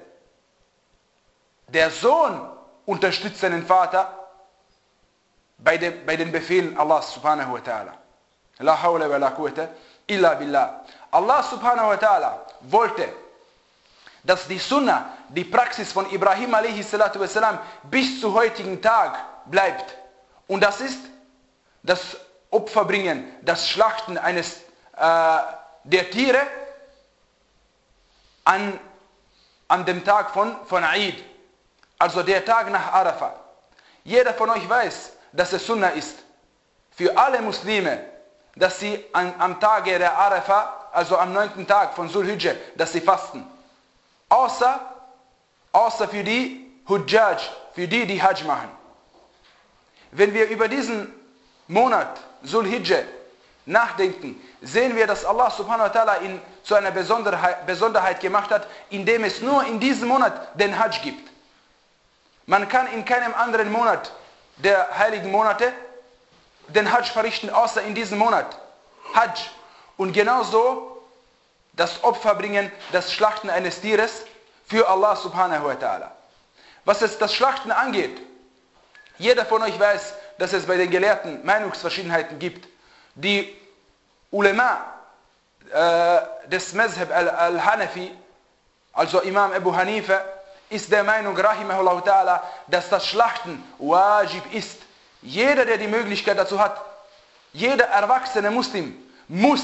Der Sohn unterstützt seinen Vater bei, dem, bei den Befehlen Allah subhanahu wa ta'ala. La hawla wa la quwwata illa billah. Allah subhanahu wa ta'ala wollte, dass die Sunna, die Praxis von Ibrahim a.s. bis zu heutigen Tag bleibt. Und das ist das Opferbringen, das Schlachten eines äh, der Tiere an, an dem Tag von, von Eid, also der Tag nach Arafah. Jeder von euch weiß, dass es Sunna ist für alle Muslime, dass sie an, am Tage der Arafah, also am neunten Tag von Zulhijjah, dass sie fasten. Außer, außer für die Hujjaj, für die, die Hajj machen. Wenn wir über diesen Monat Zulhijjah nachdenken, sehen wir, dass Allah subhanahu wa ta'ala ihn zu einer Besonderheit, Besonderheit gemacht hat, indem es nur in diesem Monat den Hajj gibt. Man kann in keinem anderen Monat der heiligen Monate den Hajj verrichten, außer in diesem Monat. Hajj. Und genauso das Opfer bringen, das Schlachten eines Tieres für Allah subhanahu wa ta'ala. Was es das Schlachten angeht, jeder von euch weiß, dass es bei den Gelehrten Meinungsverschiedenheiten gibt. Die Ulema äh, des Mazhab al-Hanafi, also Imam Abu Hanifa, ist der Meinung, rahimahullah ta'ala, dass das Schlachten wajib ist. Jeder, der die Möglichkeit dazu hat, jeder erwachsene Muslim muss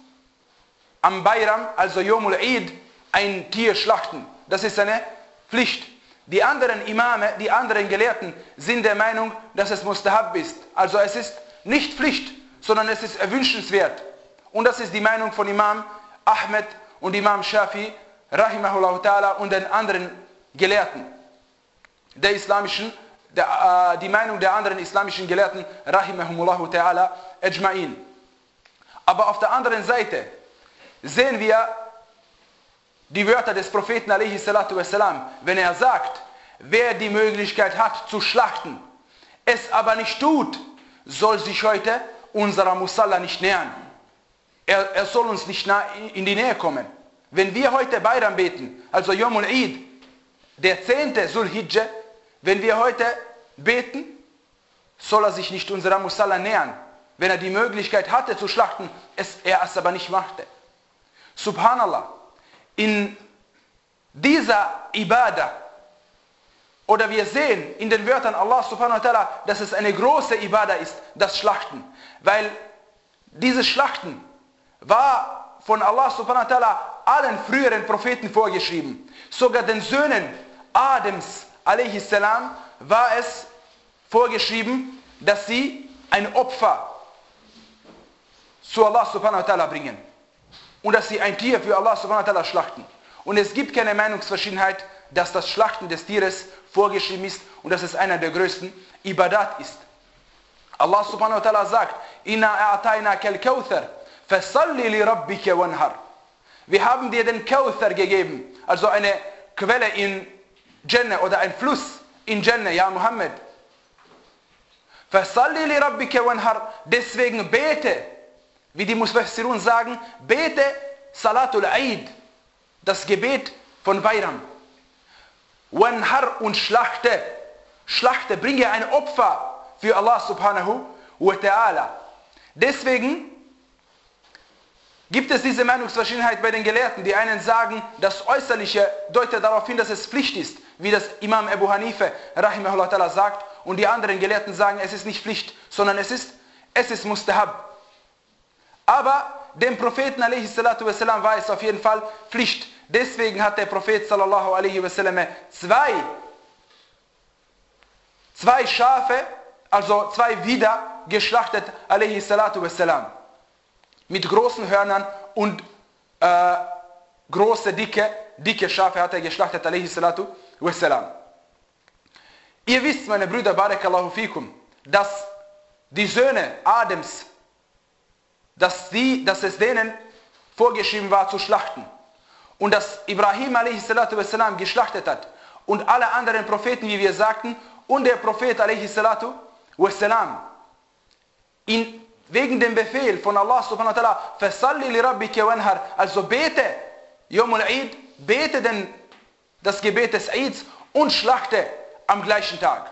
am Bayram, also Yomul Eid, ein Tier schlachten. Das ist eine Pflicht. Die anderen Imame, die anderen Gelehrten sind der Meinung, dass es Mustahab ist. Also es ist nicht Pflicht, sondern es ist erwünschenswert. Und das ist die Meinung von Imam Ahmed und Imam Shafi, rahimahullah ta'ala, und den anderen Gelehrten der islamischen, der, äh, die Meinung der anderen islamischen Gelehrten, rahimahumullah ta'ala, ajma'in. Aber auf der anderen Seite sehen wir die Wörter des Propheten alaihi salatu wassalam, wenn er sagt, wer die Möglichkeit hat zu schlachten, es aber nicht tut, soll sich heute unserer Musalla nicht nähern. Er, er soll uns nicht in die Nähe kommen. Wenn wir heute Bayram beten, also Yomul Eid, der zehnte Zulhijjah, wenn wir heute beten, soll er sich nicht unserer Musalla nähern. Wenn er die Möglichkeit hatte zu schlachten, es, er es aber nicht machte. Subhanallah. In dieser Ibadah, oder wir sehen in den Wörtern Allah subhanahu wa ta'ala, dass es eine große Ibadah ist, das Schlachten. Weil dieses Schlachten war von Allah subhanahu wa ta'ala allen früheren Propheten vorgeschrieben. Sogar den Söhnen Adams alaihi salam war es vorgeschrieben, dass sie ein Opfer zu Allah subhanahu wa ta'ala bringen. Und dass sie ein Tier für Allah subhanahu wa ta'ala schlachten. Und es gibt keine Meinungsverschiedenheit, dass das Schlachten des Tieres vorgeschrieben ist und dass es einer der größten Ibadat ist. Allah subhanahu wa ta'ala sagt, Inna a'atainaka al-Kawthar, fasalli li rabbika wanhar. Wir haben dir den Kawthar gegeben, also eine Quelle in Jannah oder ein Fluss in Jannah, ja Muhammad. Fasalli li rabbika wanhar, deswegen bete, wie die Mufassirun sagen, bete Salatul Eid, das Gebet von Bayram. Wanhar und schlachte, schlachte, bringe ein Opfer für Allah subhanahu wa ta'ala. Deswegen gibt es diese Meinungsverschiedenheit bei den Gelehrten. Die einen sagen, das Äußerliche deutet darauf hin, dass es Pflicht ist, wie das Imam Abu Hanifa rahimahullah ta'ala sagt. Und die anderen Gelehrten sagen, es ist nicht Pflicht, sondern es ist, es ist Mustahab. Aber dem Propheten alaihi salatu wassalam war es auf jeden Fall Pflicht. Deswegen hat der Prophet sallallahu alaihi wasallam zwei, zwei Schafe, also zwei Widder geschlachtet alaihi salatu wassalam. Mit großen Hörnern und äh, große, dicke, dicke Schafe hat er geschlachtet alaihi salatu wassalam. Ihr wisst, meine Brüder, barakallahu fikum, dass die Söhne Adams, dass, die, dass es denen vorgeschrieben war zu schlachten. Und dass Ibrahim a.s. geschlachtet hat. Und alle anderen Propheten, wie wir sagten, und der Prophet a.s. in, wegen dem Befehl von Allah subhanahu wa ta'ala, Fasalli li rabbika wanhar, also bete Yomul Eid, bete denn das Gebet des Eids und schlachte am gleichen Tag.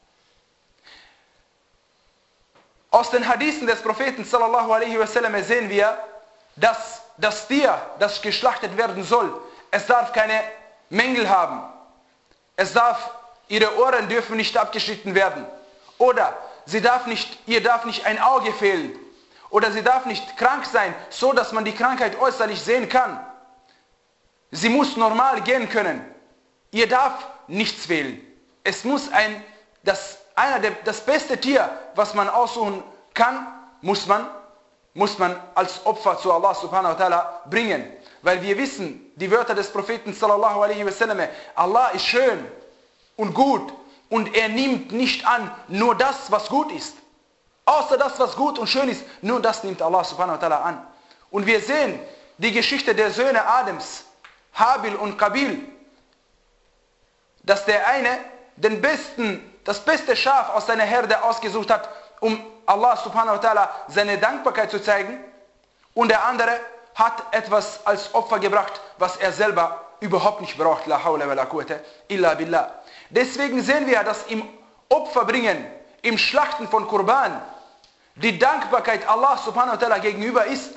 Aus den Hadithen des Propheten sallallahu alaihi wasallam sehen wir, dass das Tier, das geschlachtet werden soll, es darf keine Mängel haben. Es darf, ihre Ohren dürfen nicht abgeschnitten werden. Oder sie darf nicht, ihr darf nicht ein Auge fehlen. Oder sie darf nicht krank sein, so dass man die Krankheit äußerlich sehen kann. Sie muss normal gehen können. Ihr darf nichts fehlen. Es muss ein, das, einer der, das beste Tier, was man aussuchen kann, muss man, muss man als Opfer zu Allah subhanahu wa ta'ala bringen. Weil wir wissen, die Wörter des Propheten sallallahu alaihi wasallam, Allah ist schön und gut und er nimmt nicht an nur das, was gut ist. Außer das, was gut und schön ist, nur das nimmt Allah subhanahu wa ta'ala an. Und wir sehen die Geschichte der Söhne Adams, Habil und Qabil, dass der eine den besten, das beste Schaf aus seiner Herde ausgesucht hat, um Allah subhanahu wa ta'ala seine Dankbarkeit zu zeigen, und der andere hat etwas als Opfer gebracht, was er selber überhaupt nicht braucht. La hawla wa la quwwata illa billah. Deswegen sehen wir, dass im Opferbringen, im Schlachten von Kurban, die Dankbarkeit Allah subhanahu wa ta'ala gegenüber ist.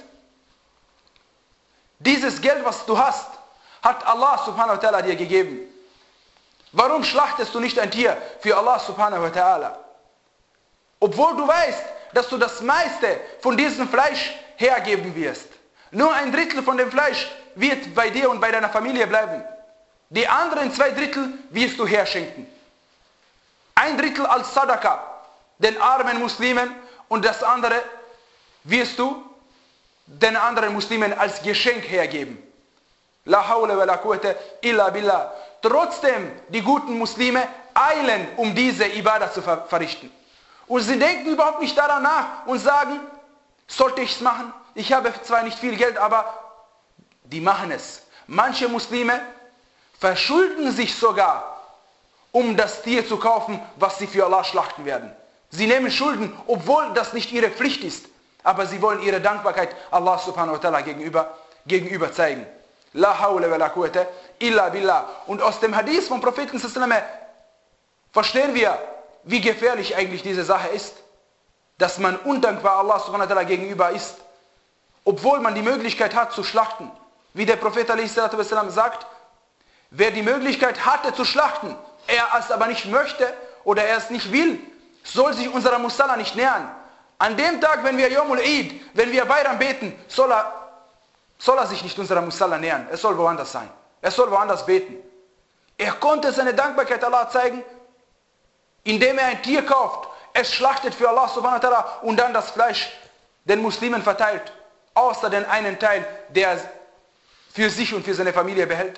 Dieses Geld, was du hast, hat Allah subhanahu wa ta'ala dir gegeben. Warum schlachtest du nicht ein Tier für Allah subhanahu wa ta'ala? Obwohl du weißt, dass du das meiste von diesem Fleisch hergeben wirst. Nur ein Drittel von dem Fleisch wird bei dir und bei deiner Familie bleiben. Die anderen zwei Drittel wirst du herschenken. Ein Drittel als Sadaka, den armen Muslimen, und das andere wirst du den anderen Muslimen als Geschenk hergeben. La hawla wa la quwwata illa billah. Trotzdem, die guten Muslime eilen, um diese Ibadah zu ver verrichten. Und sie denken überhaupt nicht daran nach und sagen, sollte ich es machen? Ich habe zwar nicht viel Geld, aber die machen es. Manche Muslime verschulden sich sogar, um das Tier zu kaufen, was sie für Allah schlachten werden. Sie nehmen Schulden, obwohl das nicht ihre Pflicht ist. Aber sie wollen ihre Dankbarkeit Allah subhanahu wa ta'ala gegenüber, gegenüber zeigen. La hawla wa la quwwata illa billah. Und aus dem Hadith vom Propheten sallallahu alaihi wasallam verstehen wir, wie gefährlich eigentlich diese Sache ist. Dass man undankbar Allah subhanahu wa ta'ala gegenüber ist. Obwohl man die Möglichkeit hat zu schlachten. Wie der Prophet sallallahu alaihi wasallam sagt, wer die Möglichkeit hatte zu schlachten, er es aber nicht möchte oder er es nicht will, soll sich unserer Musalla nicht nähern. An dem Tag, wenn wir Yomul Eid, wenn wir Bayram beten, soll er, soll er sich nicht unserer Musalla nähern. Er soll woanders sein. Er soll woanders beten. Er konnte seine Dankbarkeit Allah zeigen, indem er ein Tier kauft, es schlachtet für Allah subhanahu wa ta'ala und dann das Fleisch den Muslimen verteilt. Außer den einen Teil, der er für sich und für seine Familie behält.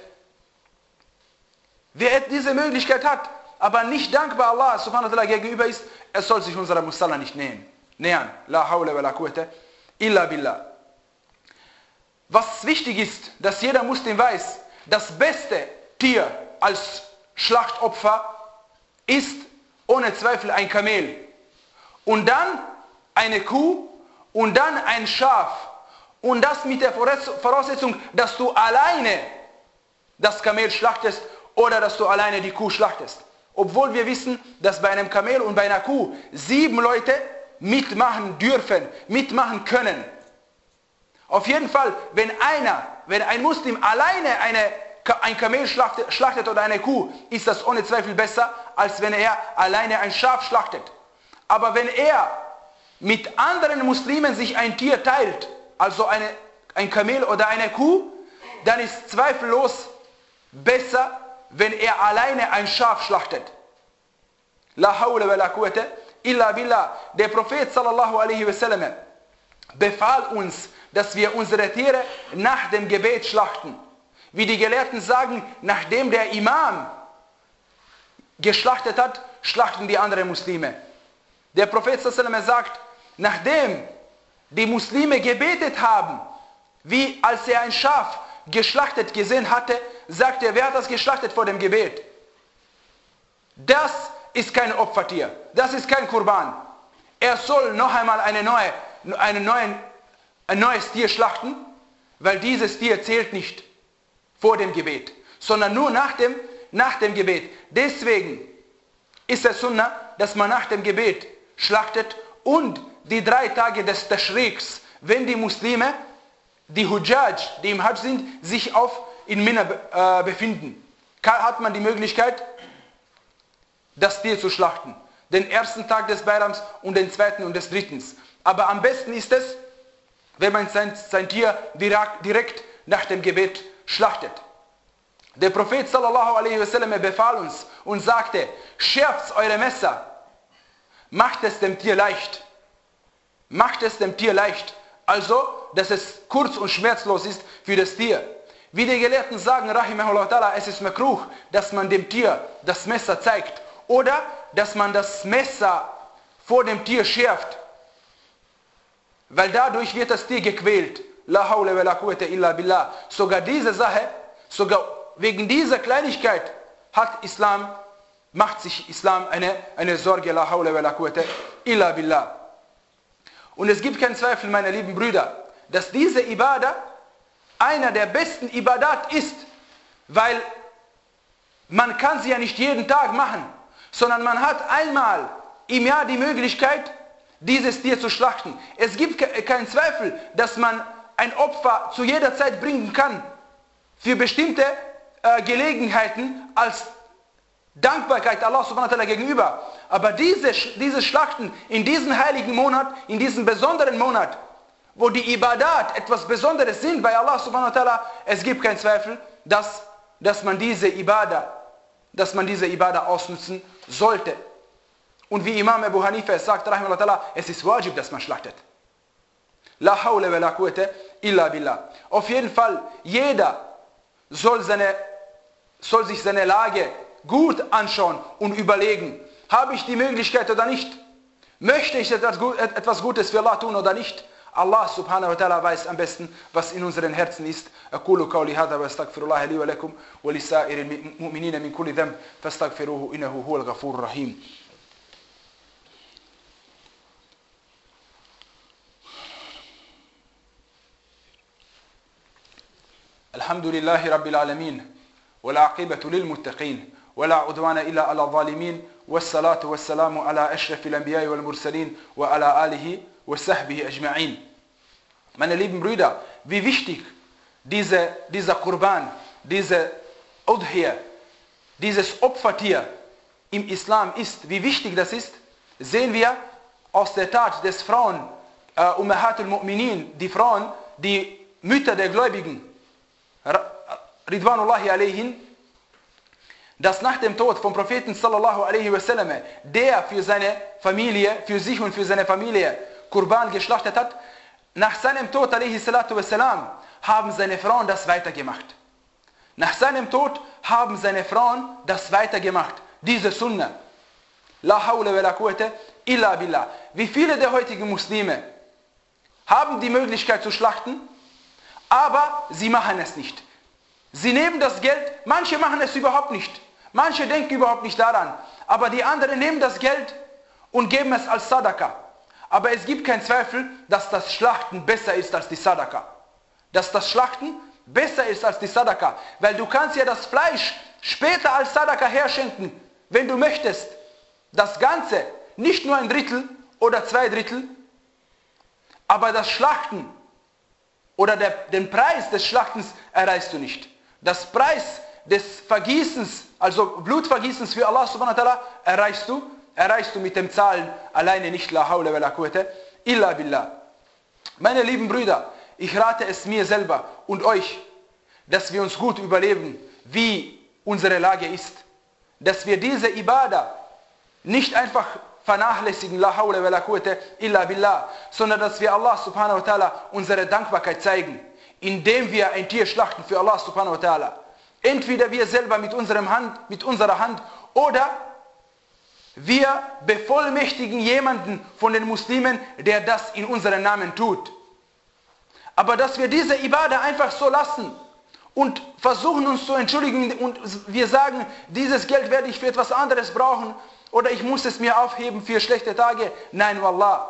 Wer diese Möglichkeit hat, aber nicht dankbar Allah subhanahu wa ta'ala gegenüber ist, er soll sich unserer Musalla nicht nähern. nähern. La hawla wa la quwwata illa billah. Was wichtig ist, dass jeder Muslim weiß, das beste Tier als Schlachtopfer ist ohne Zweifel ein Kamel. Und dann eine Kuh und dann ein Schaf. Und das mit der Voraussetzung, dass du alleine das Kamel schlachtest oder dass du alleine die Kuh schlachtest. Obwohl wir wissen, dass bei einem Kamel und bei einer Kuh sieben Leute mitmachen dürfen, mitmachen können. Auf jeden Fall, wenn einer, wenn ein Muslim alleine eine, ein Kamel schlachtet, schlachtet oder eine Kuh, ist das ohne Zweifel besser, als wenn er alleine ein Schaf schlachtet. Aber wenn er mit anderen Muslimen sich ein Tier teilt, also eine, ein Kamel oder eine Kuh, dann ist zweifellos besser, wenn er alleine ein Schaf schlachtet. La hawla wa la quwwata illa billah. Der Prophet sallallahu alaihi wasallam befahl uns, dass wir unsere Tiere nach dem Gebet schlachten. Wie die Gelehrten sagen, nachdem der Imam geschlachtet hat, schlachten die anderen Muslime. Der Prophet sallallahu alaihi wasallam sagt, nachdem die Muslime gebetet haben, wie als er ein Schaf geschlachtet gesehen hatte, sagt er, wer hat das geschlachtet vor dem Gebet? Das ist kein Opfertier, das ist kein Kurban. Er soll noch einmal eine neue, eine neuen, ein neues Tier schlachten, weil dieses Tier zählt nicht vor dem Gebet, sondern nur nach dem, nach dem Gebet. Deswegen ist es Sunnah, dass man nach dem Gebet schlachtet und die drei Tage des Tashriqs, wenn die Muslime, die Hujjaj, die im Hajj sind, sich auf in Mina äh, befinden, hat man die Möglichkeit, das Tier zu schlachten. den ersten Tag des Bayrams und den zweiten und des dritten. Aber am besten ist es, wenn man sein, sein Tier direkt, direkt nach dem Gebet schlachtet. Der Prophet sallallahu alaihi wasallam befahl uns und sagte, schärft eure Messer, macht es dem Tier leicht. Macht es dem Tier leicht. Also, dass es kurz und schmerzlos ist für das Tier. Wie die Gelehrten sagen, rahimahullah ta'ala, es ist makruh, dass man dem Tier das Messer zeigt. Oder, dass man das Messer vor dem Tier schärft. Weil dadurch wird das Tier gequält. La hawla wa la quwwata illa billah. Sogar diese Sache, sogar wegen dieser Kleinigkeit hat Islam, macht sich Islam eine, eine Sorge. La hawla wa la quwwata illa billah. Und es gibt keinen Zweifel, meine lieben Brüder, dass diese Ibadah einer der besten Ibadat ist, weil man kann sie ja nicht jeden Tag machen, sondern man hat einmal im Jahr die Möglichkeit, dieses Tier zu schlachten. Es gibt keinen Zweifel, dass man ein Opfer zu jeder Zeit bringen kann, für bestimmte äh, Gelegenheiten als Dankbarkeit Allah subhanahu wa ta'ala gegenüber. Aber diese, diese Schlachten in diesem heiligen Monat, in diesem besonderen Monat, wo die Ibadat etwas Besonderes sind bei Allah subhanahu wa ta'ala, es gibt keinen Zweifel, dass, dass man diese Ibadah, dass man diese Ibadah ausnutzen sollte. Und wie Imam Abu Hanifa es sagt, rahimahullah ta'ala, es ist wajib, dass man schlachtet. La hawla wa la quwwata illa billah. Auf jeden Fall, jeder soll, seine, soll sich seine Lage gut anschauen und überlegen, habe ich die Möglichkeit oder nicht? Möchte ich etwas Gutes für Allah tun oder nicht? Allah subhanahu wa ta'ala weiß am besten, was in unseren Herzen ist. أقول قولي هذا وأستغفر الله لي ولكم ولسائر المؤمنين من كل ذنب فاستغفروه إنه هو الغفور الرحيم. الحمد لله رب العالمين والعاقبة للمتقين ولا عدوان إلا على الظالمين والصلاة والسلام على أشرف الأنبياء والمرسلين وعلى آله وصحبه أجمعين. Meine lieben Brüder, wie wichtig diese, dieser Qurban, diese Udhiyah, dieses Opfertier im Islam ist, wie wichtig das ist, sehen wir aus der Tat des Frauen, äh, Ummahatul Mu'minin, die Frauen, die Mütter der Gläubigen, Ridwanullahi alayhin, dass nach dem Tod vom Propheten sallallahu alaihi wasallam, der für seine Familie, für sich und für seine Familie Qurban geschlachtet hat, nach seinem Tod alaihi salatu wassalam, haben seine Frauen das weitergemacht. Nach seinem Tod haben seine Frauen das weitergemacht. Diese Sunna. La hawla wa la quwwata illa billah. Wie viele der heutigen Muslime haben die Möglichkeit zu schlachten, aber sie machen es nicht. Sie nehmen das Geld, manche machen es überhaupt nicht. Manche denken überhaupt nicht daran. Aber die anderen nehmen das Geld und geben es als Sadaka. Aber es gibt keinen Zweifel, dass das Schlachten besser ist als die Sadaka. Dass das Schlachten besser ist als die Sadaka. Weil du kannst ja das Fleisch später als Sadaka herschenken, wenn du möchtest. Das Ganze, nicht nur ein Drittel oder zwei Drittel, aber das Schlachten oder der, den Preis des Schlachtens erreichst du nicht. Das Preis des Vergießens, also Blutvergießens für Allah subhanahu wa ta'ala, erreichst du, erreichst du mit dem Zahlen alleine nicht. La hawla wa la quwwata illa billah. Meine lieben Brüder, ich rate es mir selber und euch, dass wir uns gut überlegen, wie unsere Lage ist. Dass wir diese Ibadah nicht einfach vernachlässigen, la hawla wa la quwwata illa billah, sondern dass wir Allah subhanahu wa ta'ala unsere Dankbarkeit zeigen, indem wir ein Tier schlachten für Allah subhanahu wa ta'ala. Entweder wir selber mit, unserem Hand, mit unserer Hand oder wir bevollmächtigen jemanden von den Muslimen, der das in unserem Namen tut. Aber dass wir diese Ibadah einfach so lassen und versuchen uns zu entschuldigen und wir sagen, dieses Geld werde ich für etwas anderes brauchen oder ich muss es mir aufheben für schlechte Tage. Nein, wallah.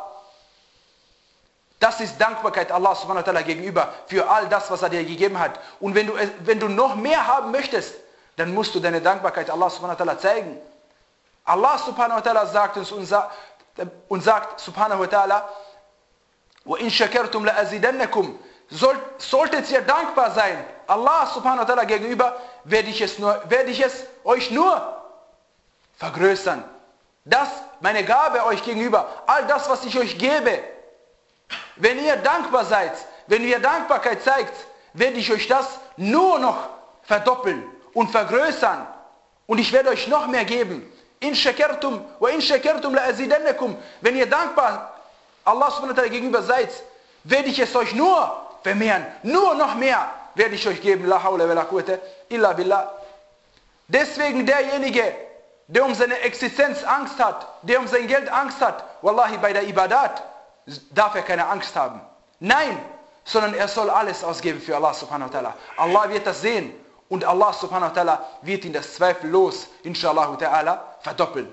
Das ist Dankbarkeit Allah subhanahu wa ta'ala gegenüber für all das, was er dir gegeben hat. Und wenn du, wenn du noch mehr haben möchtest, dann musst du deine Dankbarkeit Allah subhanahu wa ta'ala zeigen. Allah subhanahu wa ta'ala sagt uns und sagt, und sagt subhanahu wa ta'ala, وَإِن شَكَرْتُمْ لَأَزِدَنَّكُمْ Soll, solltet ihr dankbar sein, Allah subhanahu wa ta'ala gegenüber, werde ich, es nur, werde ich es euch nur vergrößern. Das, meine Gabe euch gegenüber, all das, was ich euch gebe, wenn ihr dankbar seid, wenn ihr Dankbarkeit zeigt, werde ich euch das nur noch verdoppeln und vergrößern. Und ich werde euch noch mehr geben. In shakartum wa in shakartum la azidannakum. Wenn ihr dankbar Allah subhanahu wa ta'ala gegenüber seid, werde ich es euch nur vermehren. Nur noch mehr werde ich euch geben. La hawla wa la quwwata illa billah. Deswegen derjenige, der um seine Existenz Angst hat, der um sein Geld Angst hat, wallahi, bei der Ibadat darf er keine Angst haben. Nein, sondern er soll alles ausgeben für Allah subhanahu wa ta'ala. Allah wird das sehen und Allah subhanahu wa ta'ala wird ihn das zweifellos, inshallah ta'ala, verdoppeln.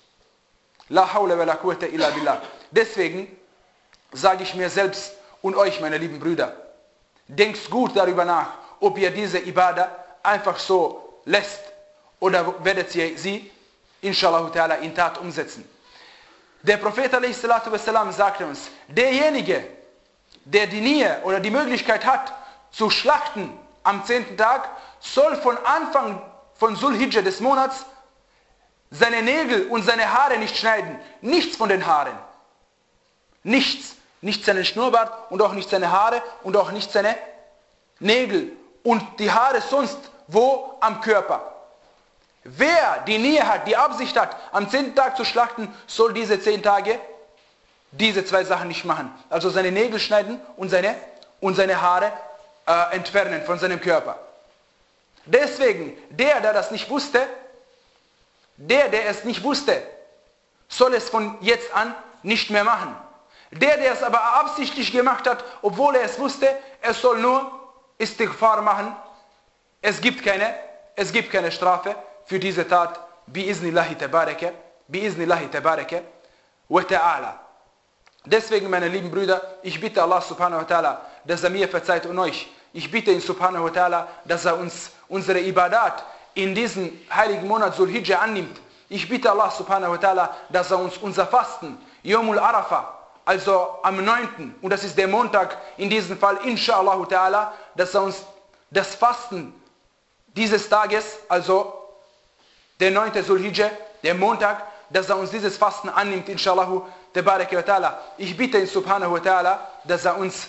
La hawla wa la quwwata illa billah. Deswegen sage ich mir selbst und euch, meine lieben Brüder, denkt gut darüber nach, ob ihr diese Ibadah einfach so lässt oder werdet ihr sie, inshallah ta'ala, in Tat umsetzen. Der Prophet alaihi salatu wassalam sagte uns, derjenige, der die Nähe oder die Möglichkeit hat, zu schlachten am zehnten Tag, soll von Anfang von Sulhijjah des Monats seine Nägel und seine Haare nicht schneiden. Nichts von den Haaren. Nichts. Nicht seinen Schnurrbart und auch nicht seine Haare und auch nicht seine Nägel. Und die Haare sonst wo am Körper. Wer die Nähe hat, die Absicht hat, am zehnten Tag zu schlachten, soll diese zehn Tage diese zwei Sachen nicht machen. Also seine Nägel schneiden und seine, und seine Haare äh, entfernen von seinem Körper. Deswegen, der, der das nicht wusste, der, der es nicht wusste, soll es von jetzt an nicht mehr machen. Der, der es aber absichtlich gemacht hat, obwohl er es wusste, er soll nur Istighfar machen. Es gibt keine, es gibt keine Strafe für diese Tat. Biiznillahi tabaraka, biiznillahi tabaraka wa ta'ala. Deswegen, meine lieben Brüder, ich bitte Allah subhanahu wa ta'ala, dass er mir verzeiht und euch. Ich bitte ihn subhanahu wa ta'ala, dass er uns unsere Ibadat in diesem heiligen Monat Sulhijjah annimmt. Ich bitte Allah subhanahu wa ta'ala, dass er uns unser Fasten, Yomul Arafah, also am neunten und das ist der Montag, in diesem Fall, inshallah ta'ala, dass er uns das Fasten dieses Tages, also der neunte Sulhijjah, der Montag, dass er uns dieses Fasten annimmt, inshallah ta'ala. Ich bitte ihn subhanahu wa ta'ala, dass er uns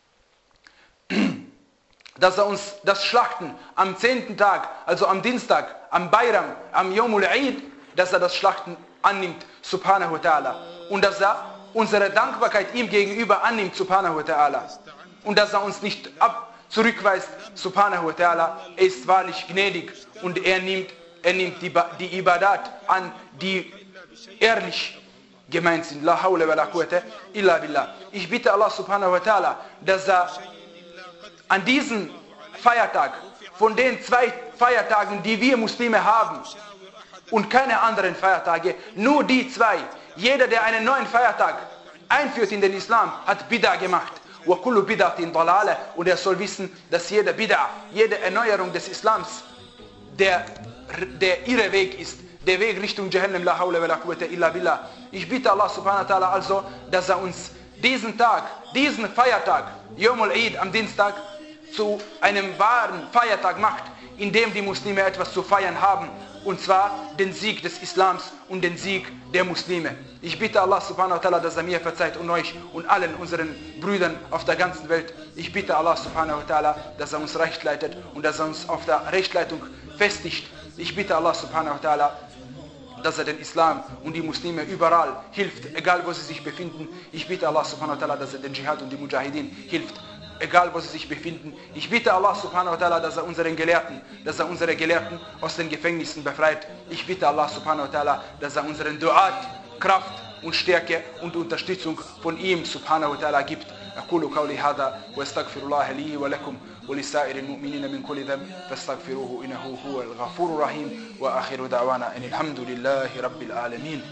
dass er uns das Schlachten am zehnten Tag, also am Dienstag, am Bayram, am Yomul Eid, dass er das Schlachten annimmt, subhanahu wa ta'ala. Und dass er unsere Dankbarkeit ihm gegenüber annimmt, subhanahu wa ta'ala. Und dass er uns nicht ab zurückweist, subhanahu wa ta'ala. Er ist wahrlich gnädig und er nimmt, er nimmt die, die Ibadat an, die ehrlich gemeint sind. La hawla wa la quwwata illa billah. Ich bitte Allah subhanahu wa ta'ala, dass er an diesem Feiertag, von den zwei Feiertagen, die wir Muslime haben, und keine anderen Feiertage, nur die zwei, jeder, der einen neuen Feiertag einführt in den Islam, hat Bid'a gemacht. Wa kullu bid'atin dalala. Und er soll wissen, dass jede Bid'a, jede Erneuerung des Islams, der, der ihre Weg ist, der Weg Richtung Jahannam, la hawla wa la quwwata illa billah. Ich bitte Allah subhanahu wa ta'ala also, dass er uns diesen Tag, diesen Feiertag, Yomul Eid am Dienstag, zu einem wahren Feiertag macht, in dem die Muslime etwas zu feiern haben, und zwar den Sieg des Islams und den Sieg der Muslime. Ich bitte Allah subhanahu wa ta'ala, dass er mir verzeiht und euch und allen unseren Brüdern auf der ganzen Welt. Ich bitte Allah subhanahu wa ta'ala, dass er uns recht leitet und dass er uns auf der Rechtleitung festigt. Ich bitte Allah subhanahu wa ta'ala, dass er den Islam und die Muslime überall hilft, egal wo sie sich befinden. Ich bitte Allah subhanahu wa ta'ala, dass er den Dschihad und die Mujahideen hilft, egal wo sie sich befinden. Ich bitte Allah subhanahu wa ta'ala, dass er unseren Gelehrten, dass er unsere Gelehrten aus den Gefängnissen befreit. Ich bitte Allah subhanahu wa ta'ala, dass er unseren Duat Kraft und Stärke und Unterstützung von ihm subhanahu wa ta'ala gibt. أقول قولي هذا واستغفر الله لي ولكم ولسائر المؤمنين من كل ذنب فاستغفروه إنه هو الغفور الرحيم وآخر دعوانا أن الحمد لله رب العالمين.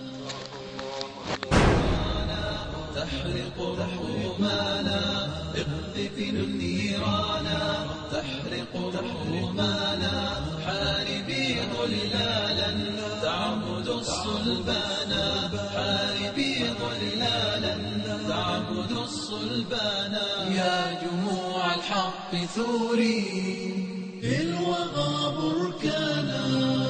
تحرق همومنا اقذف النيرانا تحرق همومنا حاربي ظلالا تعبد الصلبانا حاربي ظلالا تعبد الصلبانا يا جموع الحق ثوري في الوغى بركانا